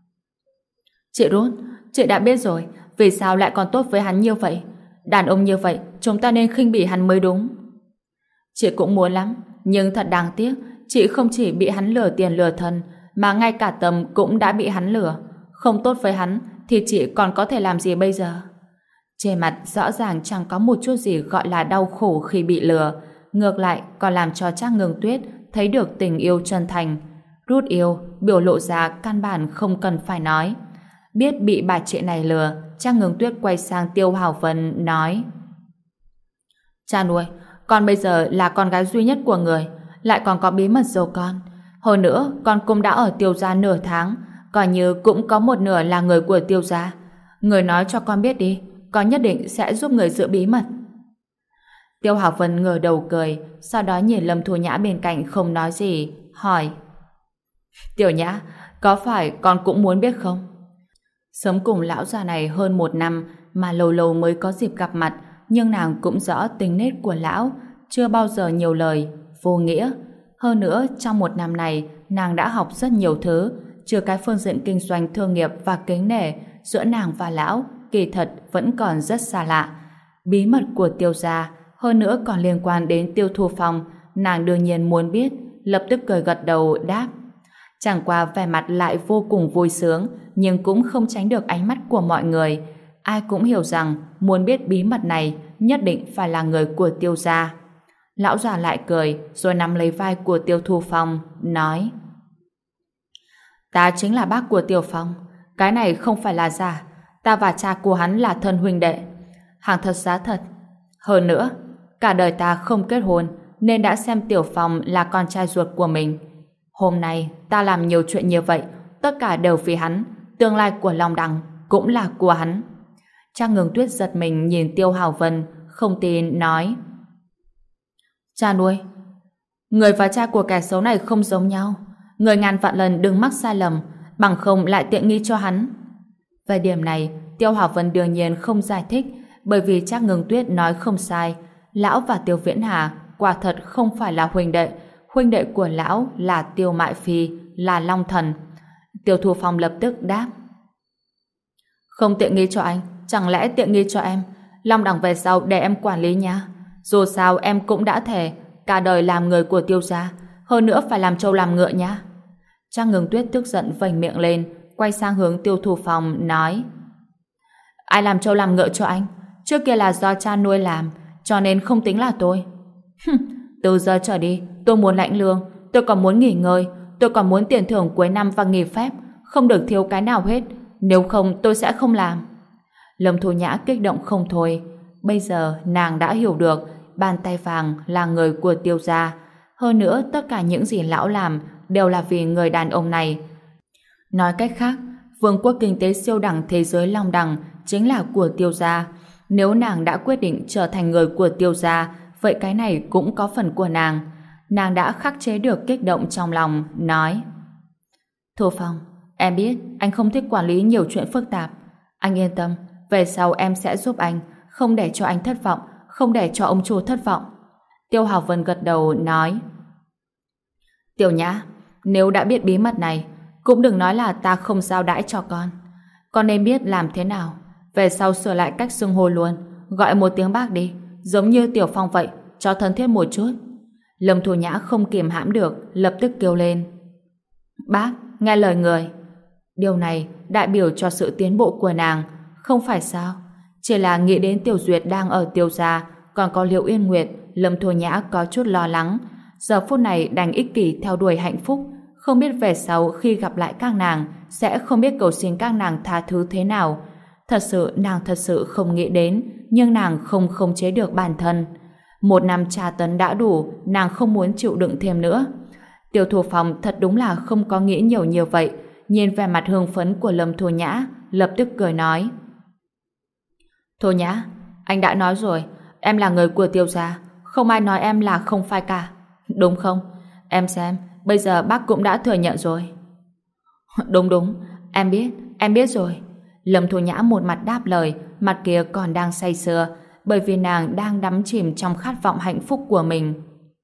Speaker 1: Chị Rút, chị đã biết rồi, vì sao lại còn tốt với hắn như vậy? Đàn ông như vậy chúng ta nên khinh bỉ hắn mới đúng. Chị cũng muốn lắm, nhưng thật đáng tiếc, chị không chỉ bị hắn lừa tiền lừa thân, mà ngay cả tâm cũng đã bị hắn lừa. Không tốt với hắn thì chị còn có thể làm gì bây giờ? Trên mặt rõ ràng chẳng có một chút gì gọi là đau khổ khi bị lừa, ngược lại còn làm cho Trác Ngưng Tuyết thấy được tình yêu chân thành. Rút yêu, biểu lộ ra căn bản không cần phải nói. Biết bị bà chị này lừa, Trác Ngưng Tuyết quay sang Tiêu Hạo Vân, nói: Cha nuôi, con bây giờ là con gái duy nhất của người, lại còn có bí mật giấu con. Hơn nữa, con cũng đã ở Tiêu gia nửa tháng, coi như cũng có một nửa là người của Tiêu gia. Người nói cho con biết đi, con nhất định sẽ giúp người giữ bí mật. Tiêu Hạo Vân ngửa đầu cười, sau đó nhìn Lâm Thu Nhã bên cạnh không nói gì, hỏi: Tiểu Nhã, có phải con cũng muốn biết không? Sống cùng lão già này hơn 1 năm mà lâu lâu mới có dịp gặp mặt, nhưng nàng cũng rõ tính nết của lão, chưa bao giờ nhiều lời, vô nghĩa. Hơn nữa, trong 1 năm này, nàng đã học rất nhiều thứ, trừ cái phương diện kinh doanh thương nghiệp và kính nể, giữa nàng và lão, kỳ thật vẫn còn rất xa lạ. Bí mật của Tiêu gia, hơn nữa còn liên quan đến Tiêu Thu Phong, nàng đương nhiên muốn biết, lập tức cười gật đầu đáp. Chẳng qua vẻ mặt lại vô cùng vui sướng, nhưng cũng không tránh được ánh mắt của mọi người. Ai cũng hiểu rằng muốn biết bí mật này nhất định phải là người của Tiêu gia. Lão già lại cười, rồi nắm lấy vai của Tiêu Thu Phong, nói: Ta chính là bác của Tiêu Phong, cái này không phải là giả. Ta và cha của hắn là thân huynh đệ, hàng thật giá thật. Hơn nữa, cả đời ta không kết hôn nên đã xem Tiểu Phong là con trai ruột của mình. Hôm nay ta làm nhiều chuyện như vậy, tất cả đều vì hắn. Tương lai của Long Đằng cũng là của hắn. Trác Ngưng Tuyết giật mình nhìn Tiêu Hạo Vân, không tin nói: Cha nuôi, người và cha của kẻ xấu này không giống nhau. Người ngàn vạn lần đừng mắc sai lầm, bằng không lại tiện nghi cho hắn. Về điểm này, Tiêu Hạo Vân đương nhiên không giải thích, bởi vì Trác Ngưng Tuyết nói không sai. Lão và Tiêu Viễn Hà quả thật không phải là huynh đệ. Huynh đệ của lão là Tiêu Mại Phi, là Long Thần. Tiêu Thu Phong lập tức đáp. Không tiện nghi cho anh, chẳng lẽ tiện nghi cho em? Long Đằng về sau để em quản lý nha. Dù sao em cũng đã thề cả đời làm người của Tiêu gia, hơn nữa phải làm trâu làm ngựa nha. Trang Ngưng Tuyết tức giận vành miệng lên, quay sang hướng Tiêu Thu Phong nói: Ai làm trâu làm ngựa cho anh? Trước kia là do cha nuôi làm, cho nên không tính là tôi. Từ giờ trở đi, tôi muốn lãnh lương, tôi còn muốn nghỉ ngơi, tôi còn muốn tiền thưởng cuối năm và nghỉ phép, không được thiếu cái nào hết, nếu không tôi sẽ không làm. Lâm Thu Nhã kích động không thôi. Bây giờ nàng đã hiểu được bàn tay vàng là người của Tiêu gia. Hơn nữa tất cả những gì lão làm đều là vì người đàn ông này. Nói cách khác, vương quốc kinh tế siêu đẳng thế giới Long Đằng chính là của Tiêu gia. Nếu nàng đã quyết định trở thành người của Tiêu gia, vậy cái này cũng có phần của nàng. Nàng đã khắc chế được kích động trong lòng, nói: Thu Phong, em biết anh không thích quản lý nhiều chuyện phức tạp. Anh yên tâm, về sau em sẽ giúp anh, không để cho anh thất vọng, không để cho ông chủ thất vọng. Tiêu Hào Vân gật đầu nói: Tiểu Nhã, nếu đã biết bí mật này, cũng đừng nói là ta không giao đãi cho con. Con nên biết làm thế nào. Về sau sửa lại cách xưng hô luôn, gọi một tiếng bác đi, giống như Tiểu Phong vậy, cho thân thiết một chút. Lâm Thu Nhã không kiềm hãm được, lập tức kêu lên: Bác, nghe lời người. Điều này đại biểu cho sự tiến bộ của nàng, không phải sao? Chỉ là nghĩ đến Tiểu Duyệt đang ở Tiêu gia, còn có Liễu Yên Nguyệt, Lâm Thu Nhã có chút lo lắng. Giờ phút này đành ích kỷ theo đuổi hạnh phúc, không biết về sau khi gặp lại các nàng sẽ không biết cầu xin các nàng tha thứ thế nào. Thật sự nàng thật sự không nghĩ đến, nhưng nàng không khống chế được bản thân. Một năm tra tấn đã đủ, nàng không muốn chịu đựng thêm nữa. Tiêu Thu Phong thật đúng là không có nghĩ nhiều như vậy, nhìn vẻ mặt hưng phấn của Lâm Thu Nhã, lập tức cười nói: Thu Nhã, anh đã nói rồi, em là người của Tiêu gia, không ai nói em là không phải cả, đúng không? Em xem, bây giờ bác cũng đã thừa nhận rồi. Đúng, em biết rồi. Lâm Thu Nhã một mặt đáp lời, mặt kia còn đang say sưa, bởi vì nàng đang đắm chìm trong khát vọng hạnh phúc của mình.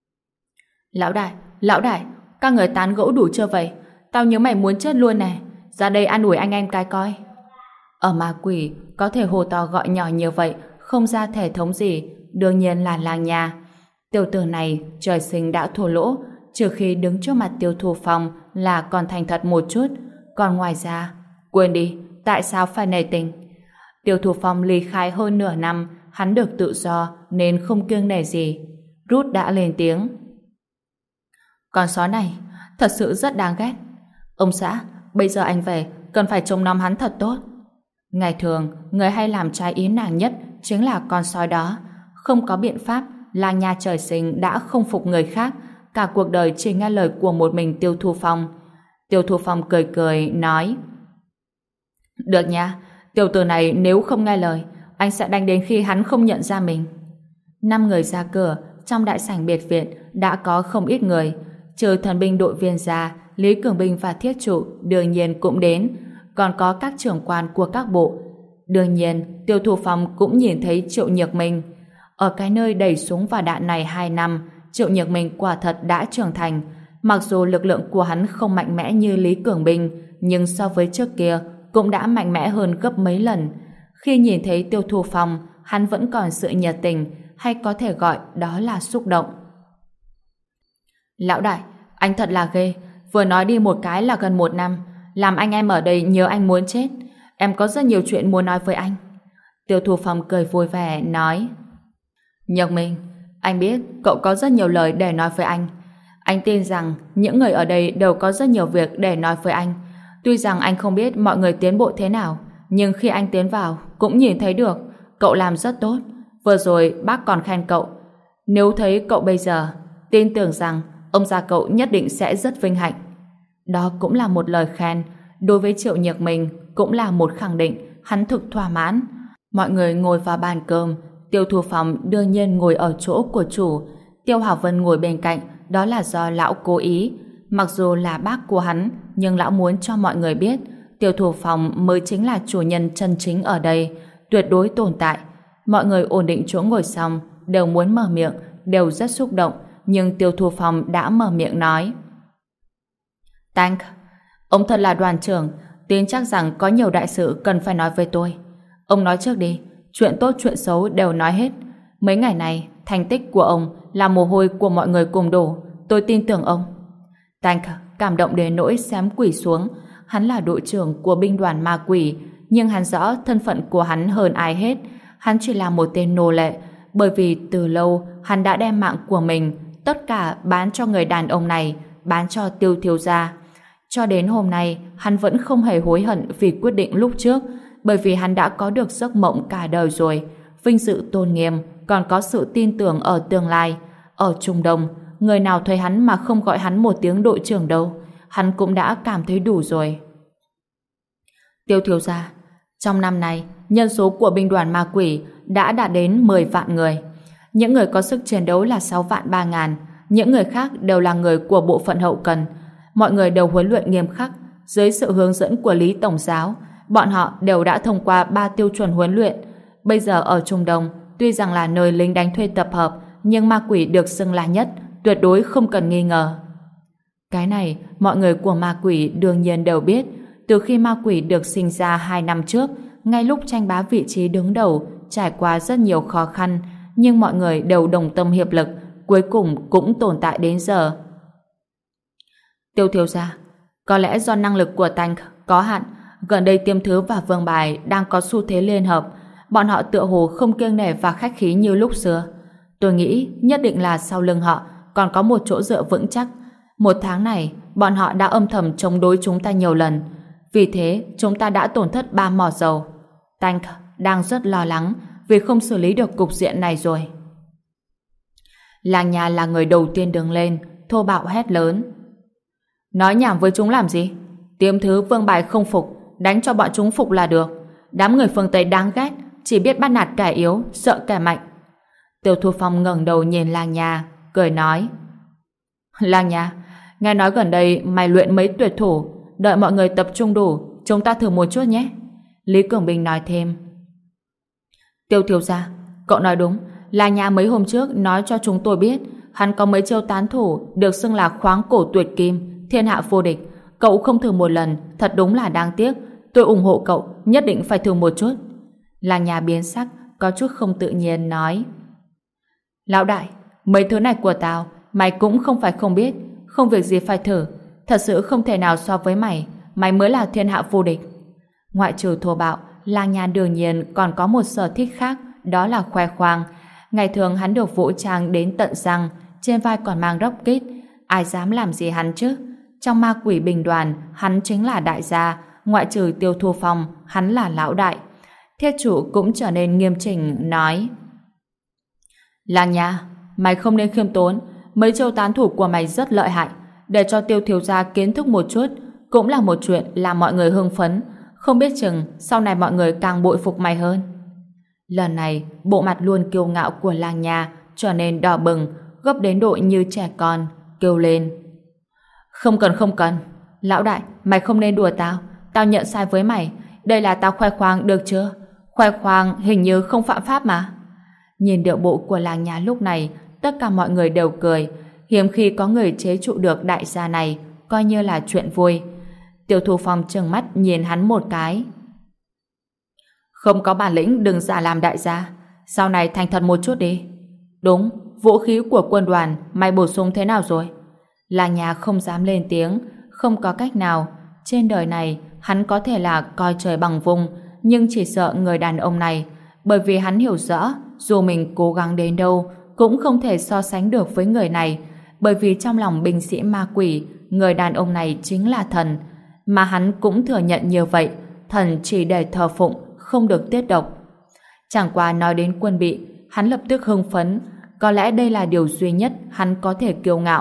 Speaker 1: Lão đại, các người tán gẫu đủ chưa vậy? Tao nhớ mày muốn chết luôn này, ra đây an ủi anh em cái coi. Ở ma quỷ có thể hô to gọi nhỏ như vậy, không ra thể thống gì, đương nhiên là làng nhà. Tiểu tử này trời sinh đã thua lỗ, trừ khi đứng trước mặt Tiêu Thu Phong là còn thành thật một chút, còn ngoài ra, quên đi, tại sao phải nể tình? Tiêu Thu Phong ly khai hơn nửa năm, hắn được tự do nên không kiêng nể gì. Rút đã lên tiếng: Con sói này thật sự rất đáng ghét. Ông xã, bây giờ anh về, cần phải trông nom hắn thật tốt. Ngày thường, người hay làm trái ý nàng nhất chính là con sói đó. Không có biện pháp, làng nhà trời sinh đã không phục người khác, cả cuộc đời chỉ nghe lời của một mình Tiêu Thu Phong. Tiêu Thu Phong cười cười nói: Được nha, tiểu tử này nếu không nghe lời, anh sẽ đánh đến khi hắn không nhận ra mình. 5 người ra cửa, trong đại sảnh biệt viện đã có không ít người, trừ thần binh đội viên ra, Lý Cường Binh và Thiết Trụ đương nhiên cũng đến, còn có các trưởng quan của các bộ. Đương nhiên, Tiêu Thu Phong cũng nhìn thấy Triệu Nhược Minh. Ở cái nơi đầy súng và đạn này 2 năm, Triệu Nhược Minh quả thật đã trưởng thành. Mặc dù lực lượng của hắn không mạnh mẽ như Lý Cường Binh, nhưng so với trước kia cũng đã mạnh mẽ hơn gấp mấy lần. Khi nhìn thấy Tiêu Thu Phong, hắn vẫn còn sự nhiệt tình, hay có thể gọi đó là xúc động. Lão đại, anh thật là ghê, vừa nói đi một cái là gần 1 năm, làm anh em ở đây nhớ anh muốn chết. Em có rất nhiều chuyện muốn nói với anh. Tiêu Thu Phong cười vui vẻ nói: Nhược Minh, anh biết cậu có rất nhiều lời để nói với anh. Anh tin rằng những người ở đây đều có rất nhiều việc để nói với anh. Tuy rằng anh không biết mọi người tiến bộ thế nào, nhưng khi anh tiến vào cũng nhìn thấy được cậu làm rất tốt. Vừa rồi bác còn khen cậu. Nếu thấy cậu bây giờ, tin tưởng rằng ông già cậu nhất định sẽ rất vinh hạnh. Đó cũng là một lời khen. Đối với Triệu Nhược Minh cũng là một khẳng định hắn thực thỏa mãn. Mọi người ngồi vào bàn cơm. Tiêu Thu Phong đương nhiên ngồi ở chỗ của chủ. Tiêu Hảo Vân ngồi bên cạnh, đó là do lão cố ý. Mặc dù là bác của hắn, nhưng lão muốn cho mọi người biết Tiêu Thu Phong mới chính là chủ nhân chân chính ở đây, tuyệt đối tồn tại. Mọi người ổn định chỗ ngồi xong, đều muốn mở miệng, đều rất xúc động, nhưng Tiêu Thu Phong đã mở miệng nói: Tank, ông thật là đoàn trưởng, tin chắc rằng có nhiều đại sự cần phải nói với tôi. Ông nói trước đi, chuyện tốt chuyện xấu đều nói hết. Mấy ngày này, thành tích của ông là mồ hôi của mọi người cùng đổ, tôi tin tưởng ông. Tank cảm động đến nỗi xém quỳ xuống. Hắn là đội trưởng của binh đoàn ma quỷ, nhưng hắn rõ thân phận của hắn hơn ai hết. Hắn chỉ là một tên nô lệ, bởi vì từ lâu hắn đã đem mạng của mình tất cả bán cho người đàn ông này, bán cho Tiêu thiếu gia. Cho đến hôm nay, hắn vẫn không hề hối hận vì quyết định lúc trước, bởi vì hắn đã có được giấc mộng cả đời rồi, vinh dự tôn nghiêm, còn có sự tin tưởng ở tương lai. Ở Trung Đông, người nào thấy hắn mà không gọi hắn một tiếng đội trưởng đâu, hắn cũng đã cảm thấy đủ rồi. Tiêu thiếu gia, trong năm nay, nhân số của binh đoàn ma quỷ đã đạt đến 10 vạn người. Những người có sức chiến đấu là 6 vạn 3 ngàn, những người khác đều là người của bộ phận hậu cần. Mọi người đều huấn luyện nghiêm khắc, dưới sự hướng dẫn của Lý Tổng giáo. Bọn họ đều đã thông qua 3 tiêu chuẩn huấn luyện. Bây giờ ở Trung Đông, tuy rằng là nơi lính đánh thuê tập hợp, nhưng ma quỷ được xưng là nhất, tuyệt đối không cần nghi ngờ. Cái này, mọi người của ma quỷ đương nhiên đều biết. Từ khi ma quỷ được sinh ra 2 năm trước, ngay lúc tranh bá vị trí đứng đầu, trải qua rất nhiều khó khăn, nhưng mọi người đều đồng tâm hiệp lực, cuối cùng cũng tồn tại đến giờ. Tiêu thiếu gia, có lẽ do năng lực của Tank có hạn, gần đây Tiêm Thứ và Vương Bài đang có xu thế liên hợp, bọn họ tựa hồ không kiêng nể và khách khí như lúc xưa. Tôi nghĩ nhất định là sau lưng họ còn có một chỗ dựa vững chắc. Một tháng này, bọn họ đã âm thầm chống đối chúng ta nhiều lần. Vì thế, chúng ta đã tổn thất 3 mỏ dầu. Tank đang rất lo lắng vì không xử lý được cục diện này rồi. Làng nhà là người đầu tiên đứng lên, thô bạo hét lớn. Nói nhảm với chúng làm gì? Tiêm Thứ Vương Bài không phục, đánh cho bọn chúng phục là được. Đám người phương Tây đáng ghét, chỉ biết bắt nạt kẻ yếu, sợ kẻ mạnh. Tiêu Thu Phong ngẩng đầu nhìn Lang Nha, cười nói. Lang Nha, nghe nói gần đây mày luyện mấy tuyệt thủ, đợi mọi người tập trung đủ, chúng ta thử một chút nhé. Lý Cường Bình nói thêm. Tiêu thiếu gia, cậu nói đúng. Lang Nha mấy hôm trước nói cho chúng tôi biết hắn có mấy chiêu tán thủ được xưng là khoáng cổ tuyệt kim, thiên hạ vô địch. Cậu không thử một lần, thật đúng là đáng tiếc. Tôi ủng hộ cậu, nhất định phải thử một chút. Lang Nha biến sắc, có chút không tự nhiên nói. Lão đại, mấy thứ này của tao mày cũng không phải không biết, không việc gì phải thử. Thật sự không thể nào so với mày, mày mới là thiên hạ vô địch. Ngoại trừ thô bạo, Lang Nha đương nhiên còn có một sở thích khác, đó là khoe khoang. Ngày thường hắn được vũ trang đến tận răng, trên vai còn mang rocket, ai dám làm gì hắn chứ? Trong ma quỷ binh đoàn, hắn chính là đại gia, ngoại trừ Tiêu Thu Phong, hắn là lão đại. Thiết chủ cũng trở nên nghiêm chỉnh, nói. Lang Nha, mày không nên khiêm tốn, mấy chiêu tán thủ của mày rất lợi hại, để cho Tiêu thiếu gia kiến thức một chút, cũng là một chuyện làm mọi người hưng phấn, không biết chừng sau này mọi người càng bội phục mày hơn. Lần này, bộ mặt luôn kiêu ngạo của Lang Nha trở nên đỏ bừng, gấp đến độ như trẻ con, kêu lên. Không cần. Lão đại, mày không nên đùa tao, tao nhận sai với mày, đây là tao khoe khoang được chưa? Khoe khoang hình như không phạm pháp mà. Nhìn điệu bộ của Lang Nha lúc này, tất cả mọi người đều cười, hiếm khi có người chế trụ được đại gia này, coi như là chuyện vui. Tiêu Thu Phong trừng mắt nhìn hắn một cái. Không có bản lĩnh đừng giả làm đại gia, sau này thành thật một chút đi. Đúng, vũ khí của quân đoàn mày bổ sung thế nào rồi? Lang Nha không dám lên tiếng, không có cách nào. Trên đời này, hắn có thể là coi trời bằng vung, nhưng chỉ sợ người đàn ông này, bởi vì hắn hiểu rõ, dù mình cố gắng đến đâu, cũng không thể so sánh được với người này, bởi vì trong lòng binh sĩ ma quỷ, người đàn ông này chính là thần, mà hắn cũng thừa nhận như vậy, thần chỉ để thờ phụng, không được tiết độc. Chẳng qua nói đến quân bị, hắn lập tức hưng phấn, có lẽ đây là điều duy nhất hắn có thể kiêu ngạo.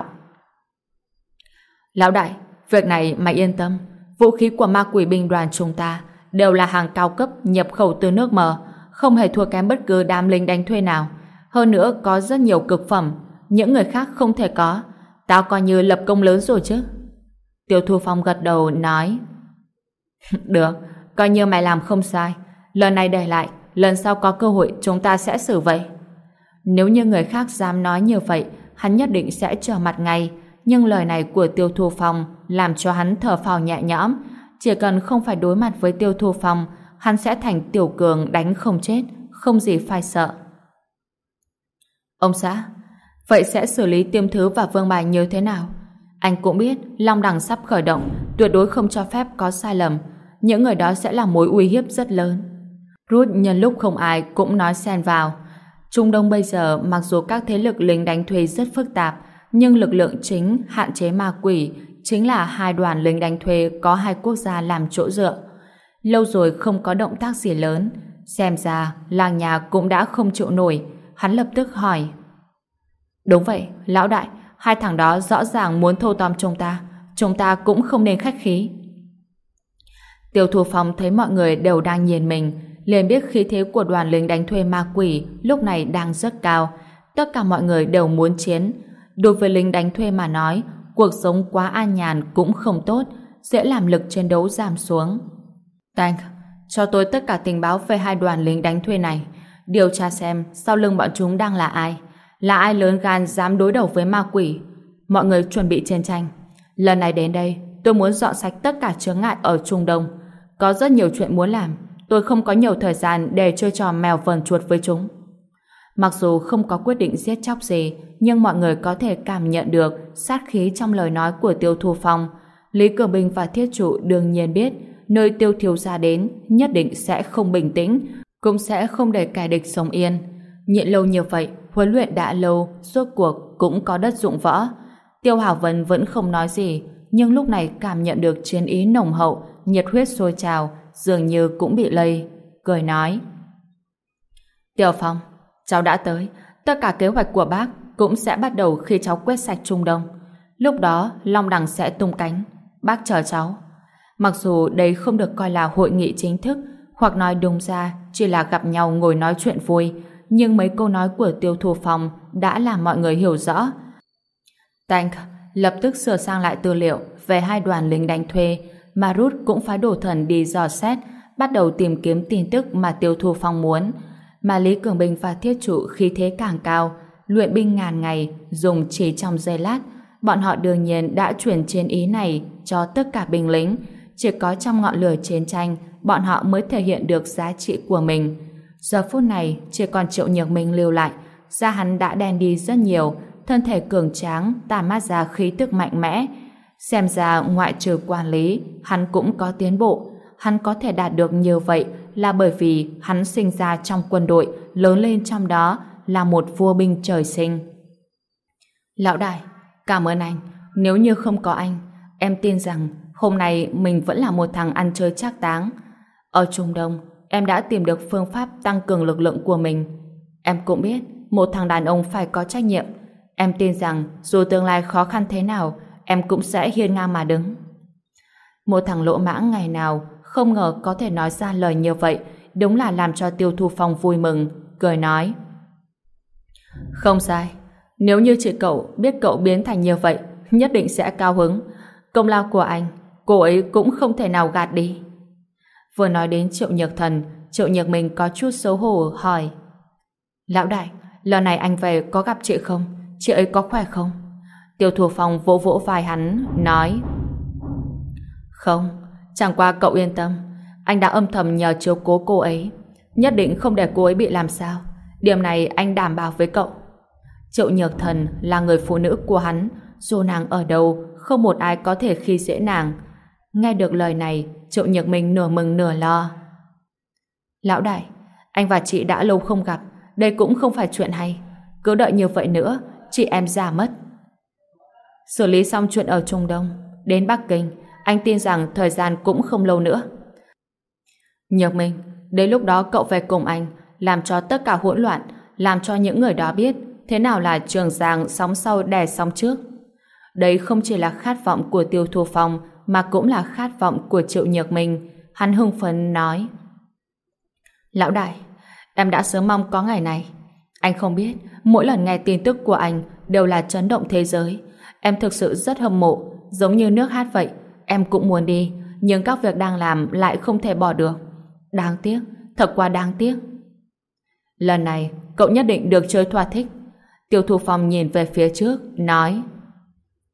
Speaker 1: Lão đại, việc này mày yên tâm, vũ khí của ma quỷ binh đoàn chúng ta đều là hàng cao cấp nhập khẩu từ nước mờ, không hề thua kém bất cứ đám lính đánh thuê nào. Hơn nữa có rất nhiều cực phẩm, những người khác không thể có. Tao coi như lập công lớn rồi chứ. Tiêu Thu Phong gật đầu nói. Được, coi như mày làm không sai. Lần này để lại, lần sau có cơ hội chúng ta sẽ xử vậy. Nếu như người khác dám nói như vậy, hắn nhất định sẽ trở mặt ngay. nhưng lời này của Tiêu Thu Phong làm cho hắn thở phào nhẹ nhõm. Chỉ cần không phải đối mặt với Tiêu Thu Phong, hắn sẽ thành tiểu cường đánh không chết, không gì phải sợ. Ông xã, vậy sẽ xử lý Tiêm Thứ và Vương Bài như thế nào? Anh cũng biết Long Đằng sắp khởi động, tuyệt đối không cho phép có sai lầm. Những người đó sẽ là mối uy hiếp rất lớn. Ruth nhân lúc không ai cũng nói xen vào. Trung Đông bây giờ mặc dù các thế lực lính đánh thuê rất phức tạp, nhưng lực lượng chính hạn chế ma quỷ chính là hai đoàn lính đánh thuê có hai quốc gia làm chỗ dựa. Lâu rồi không có động tác gì lớn, xem ra làng nhà cũng đã không chịu nổi. Hắn lập tức hỏi: đúng vậy, lão đại, hai thằng đó rõ ràng muốn thâu tóm chúng ta cũng không nên khách khí. Tiêu Thu Phong thấy mọi người đều đang nhìn mình, liền biết khí thế của đoàn lính đánh thuê ma quỷ lúc này đang rất cao. Tất cả mọi người đều muốn chiến. Đối với lính đánh thuê mà nói, cuộc sống quá an nhàn cũng không tốt, dễ làm lực chiến đấu giảm xuống. Tank, cho tôi tất cả tình báo về hai đoàn lính đánh thuê này, điều tra xem sau lưng bọn chúng đang là ai lớn gan dám đối đầu với ma quỷ. Mọi người chuẩn bị chiến tranh. Lần này đến đây, tôi muốn dọn sạch tất cả chướng ngại ở Trung Đông. Có rất nhiều chuyện muốn làm, tôi không có nhiều thời gian để chơi trò mèo vờn chuột với chúng. Mặc dù không có quyết định giết chóc gì, nhưng mọi người có thể cảm nhận được sát khí trong lời nói của Tiêu Thu Phong. Lý Cường Bình và Thiết Trụ đương nhiên biết nơi Tiêu thiếu gia đến nhất định sẽ không bình tĩnh, cũng sẽ không để kẻ địch sống yên. Nhịn lâu như vậy, huấn luyện đã lâu, rốt cuộc cũng có đất dụng võ. Tiêu Hảo Vân vẫn không nói gì, nhưng lúc này cảm nhận được chiến ý nồng hậu, nhiệt huyết sôi trào, dường như cũng bị lây, cười nói: Tiêu Phong, cháu đã tới, tất cả kế hoạch của bác cũng sẽ bắt đầu khi cháu quét sạch Trung Đông. Lúc đó Long Đằng sẽ tung cánh, bác chờ cháu. Mặc dù đây không được coi là hội nghị chính thức, hoặc nói đúng ra chỉ là gặp nhau ngồi nói chuyện vui, nhưng mấy câu nói của Tiêu Thu Phong đã làm mọi người hiểu rõ. Tank lập tức sửa sang lại tư liệu về hai đoàn lính đánh thuê, mà Ruth cũng phái đổ thần đi dò xét, bắt đầu tìm kiếm tin tức mà Tiêu Thu Phong muốn. Mà Lý Cường Bình và Thiết Trụ khí thế càng cao, luyện binh ngàn ngày dùng chỉ trong giây lát, bọn họ đương nhiên đã chuyển chiến ý này cho tất cả binh lính. Chỉ có trong ngọn lửa chiến tranh, bọn họ mới thể hiện được giá trị của mình. Giờ phút này chỉ còn Triệu Nhược Minh lưu lại, da hắn đã đen đi rất nhiều, thân thể cường tráng tản mát ra khí tức mạnh mẽ. Xem ra ngoại trừ quản lý, hắn cũng có tiến bộ. Hắn có thể đạt được như vậy là bởi vì hắn sinh ra trong quân đội, lớn lên trong đó, là một vua binh trời sinh. Lão đại, cảm ơn anh. Nếu như không có anh, em tin rằng hôm nay mình vẫn là một thằng ăn chơi trác táng. Ở Trung Đông, em đã tìm được phương pháp tăng cường lực lượng của mình. Em cũng biết, một thằng đàn ông phải có trách nhiệm. Em tin rằng dù tương lai khó khăn thế nào, em cũng sẽ hiên ngang mà đứng. Một thằng lỗ mãng ngày nào không ngờ có thể nói ra lời như vậy, đúng là làm cho Tiêu Thu Phong vui mừng, cười nói: Không sai, nếu như chị cậu biết cậu biến thành như vậy, nhất định sẽ cao hứng. Công lao của anh, cô ấy cũng không thể nào gạt đi. Vừa nói đến Triệu Nhược Thần, Triệu Nhược Minh có chút xấu hổ hỏi: Lão đại, lần này anh về có gặp chị không? Chị ấy có khỏe không? Tiêu Thu Phong vỗ vỗ vai hắn, nói: Không, chẳng qua cậu yên tâm, anh đã âm thầm nhờ chiếu cố cô ấy, nhất định không để cô ấy bị làm sao. Điểm này anh đảm bảo với cậu. Triệu Nhược Thần là người phụ nữ của hắn, dù nàng ở đâu, không một ai có thể khi dễ nàng. Nghe được lời này, Triệu Nhược Minh nửa mừng nửa lo. Lão đại, anh và chị đã lâu không gặp, đây cũng không phải chuyện hay. Cứ đợi như vậy nữa, chị em già mất. Xử lý xong chuyện ở Trung Đông, đến Bắc Kinh, anh tin rằng thời gian cũng không lâu nữa. Nhược Minh, đến lúc đó cậu về cùng anh, làm cho tất cả hỗn loạn, làm cho những người đó biết thế nào là Trường Giang sóng sau đè sóng trước. Đấy không chỉ là khát vọng của Tiêu Thu Phong, mà cũng là khát vọng của Triệu Nhược Minh. Hắn hưng phấn nói: Lão đại, em đã sớm mong có ngày này. Anh không biết, mỗi lần nghe tin tức của anh đều là chấn động thế giới. Em thực sự rất hâm mộ, giống như nước hát vậy. Em cũng muốn đi, nhưng các việc đang làm lại không thể bỏ được. Đáng tiếc, thật quá đáng tiếc. Lần này, cậu nhất định được chơi thỏa thích. Tiêu Thu Phong nhìn về phía trước, nói: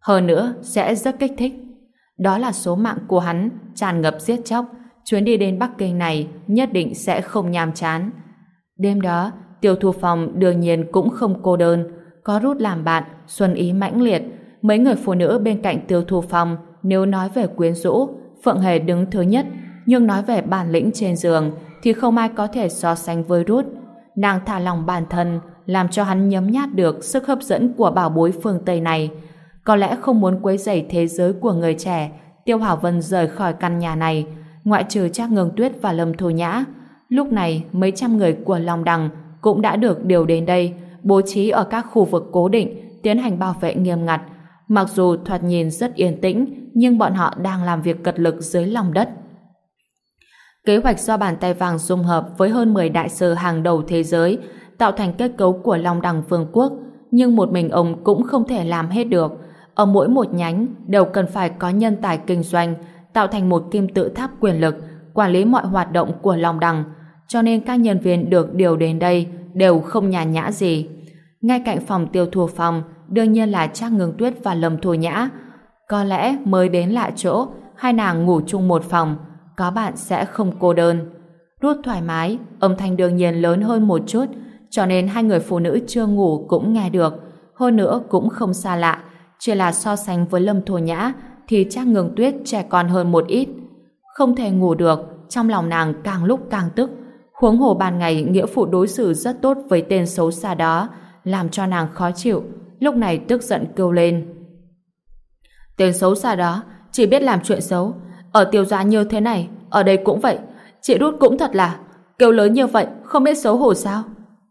Speaker 1: Hơn nữa sẽ rất kích thích. Đó là số mạng của hắn tràn ngập giết chóc. Chuyến đi đến Bắc Kinh này nhất định sẽ không nhàm chán. Đêm đó, Tiêu Thu Phong đương nhiên cũng không cô đơn. Có Rút làm bạn, xuân ý mãnh liệt. Mấy người phụ nữ bên cạnh Tiêu Thu Phong nếu nói về quyến rũ, Phượng Hề đứng thứ nhất, nhưng nói về bản lĩnh trên giường thì không ai có thể so sánh với Rút. Nàng thả lòng bản thân, làm cho hắn nhấm nhát được sức hấp dẫn của bảo bối phương Tây này. Có lẽ không muốn quấy rầy thế giới của người trẻ, Tiêu Hảo Vân rời khỏi căn nhà này, ngoại trừ Trác Ngưng Tuyết và Lâm Thu Nhã. Lúc này, mấy trăm người của Long Đằng cũng đã được điều đến đây, bố trí ở các khu vực cố định, tiến hành bảo vệ nghiêm ngặt. Mặc dù thoạt nhìn rất yên tĩnh, nhưng bọn họ đang làm việc cật lực dưới lòng đất. Kế hoạch do bàn tay vàng dung hợp với hơn 10 đại sư hàng đầu thế giới tạo thành kết cấu của Long Đằng Vương quốc, nhưng một mình ông cũng không thể làm hết được. Ở mỗi một nhánh đều cần phải có nhân tài kinh doanh, tạo thành một kim tự tháp quyền lực, quản lý mọi hoạt động của Long Đằng. Cho nên các nhân viên được điều đến đây đều không nhàn nhã gì. Ngay cạnh phòng Tiêu Thu Phong đương nhiên là Trác Ngưng Tuyết và Lâm Thu Nhã. Có lẽ mới đến lạ chỗ, hai nàng ngủ chung một phòng, có bạn sẽ không cô đơn. Rút thoải mái, âm thanh đương nhiên lớn hơn một chút, cho nên hai người phụ nữ chưa ngủ cũng nghe được. Hơn nữa cũng không xa lạ, chỉ là so sánh với Lâm Thu Nhã thì Trác Ngưng Tuyết trẻ con hơn một ít. Không thể ngủ được, trong lòng nàng càng lúc càng tức. Huống hồ ban ngày nghĩa phụ đối xử rất tốt với tên xấu xa đó, làm cho nàng khó chịu. Lúc này tức giận kêu lên. Tên xấu xa đó chỉ biết làm chuyện xấu. Ở Tiêu gia như thế này, ở đây cũng vậy. Chị Rút cũng thật là kêu lớn như vậy, không biết xấu hổ sao?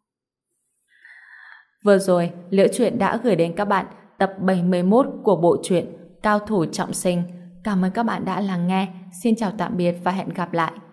Speaker 1: Vừa rồi, Liễu Chuyện đã gửi đến các bạn tập 71 của bộ truyện Cao Thủ Trọng Sinh. Cảm ơn các bạn đã lắng nghe. Xin chào tạm biệt và hẹn gặp lại.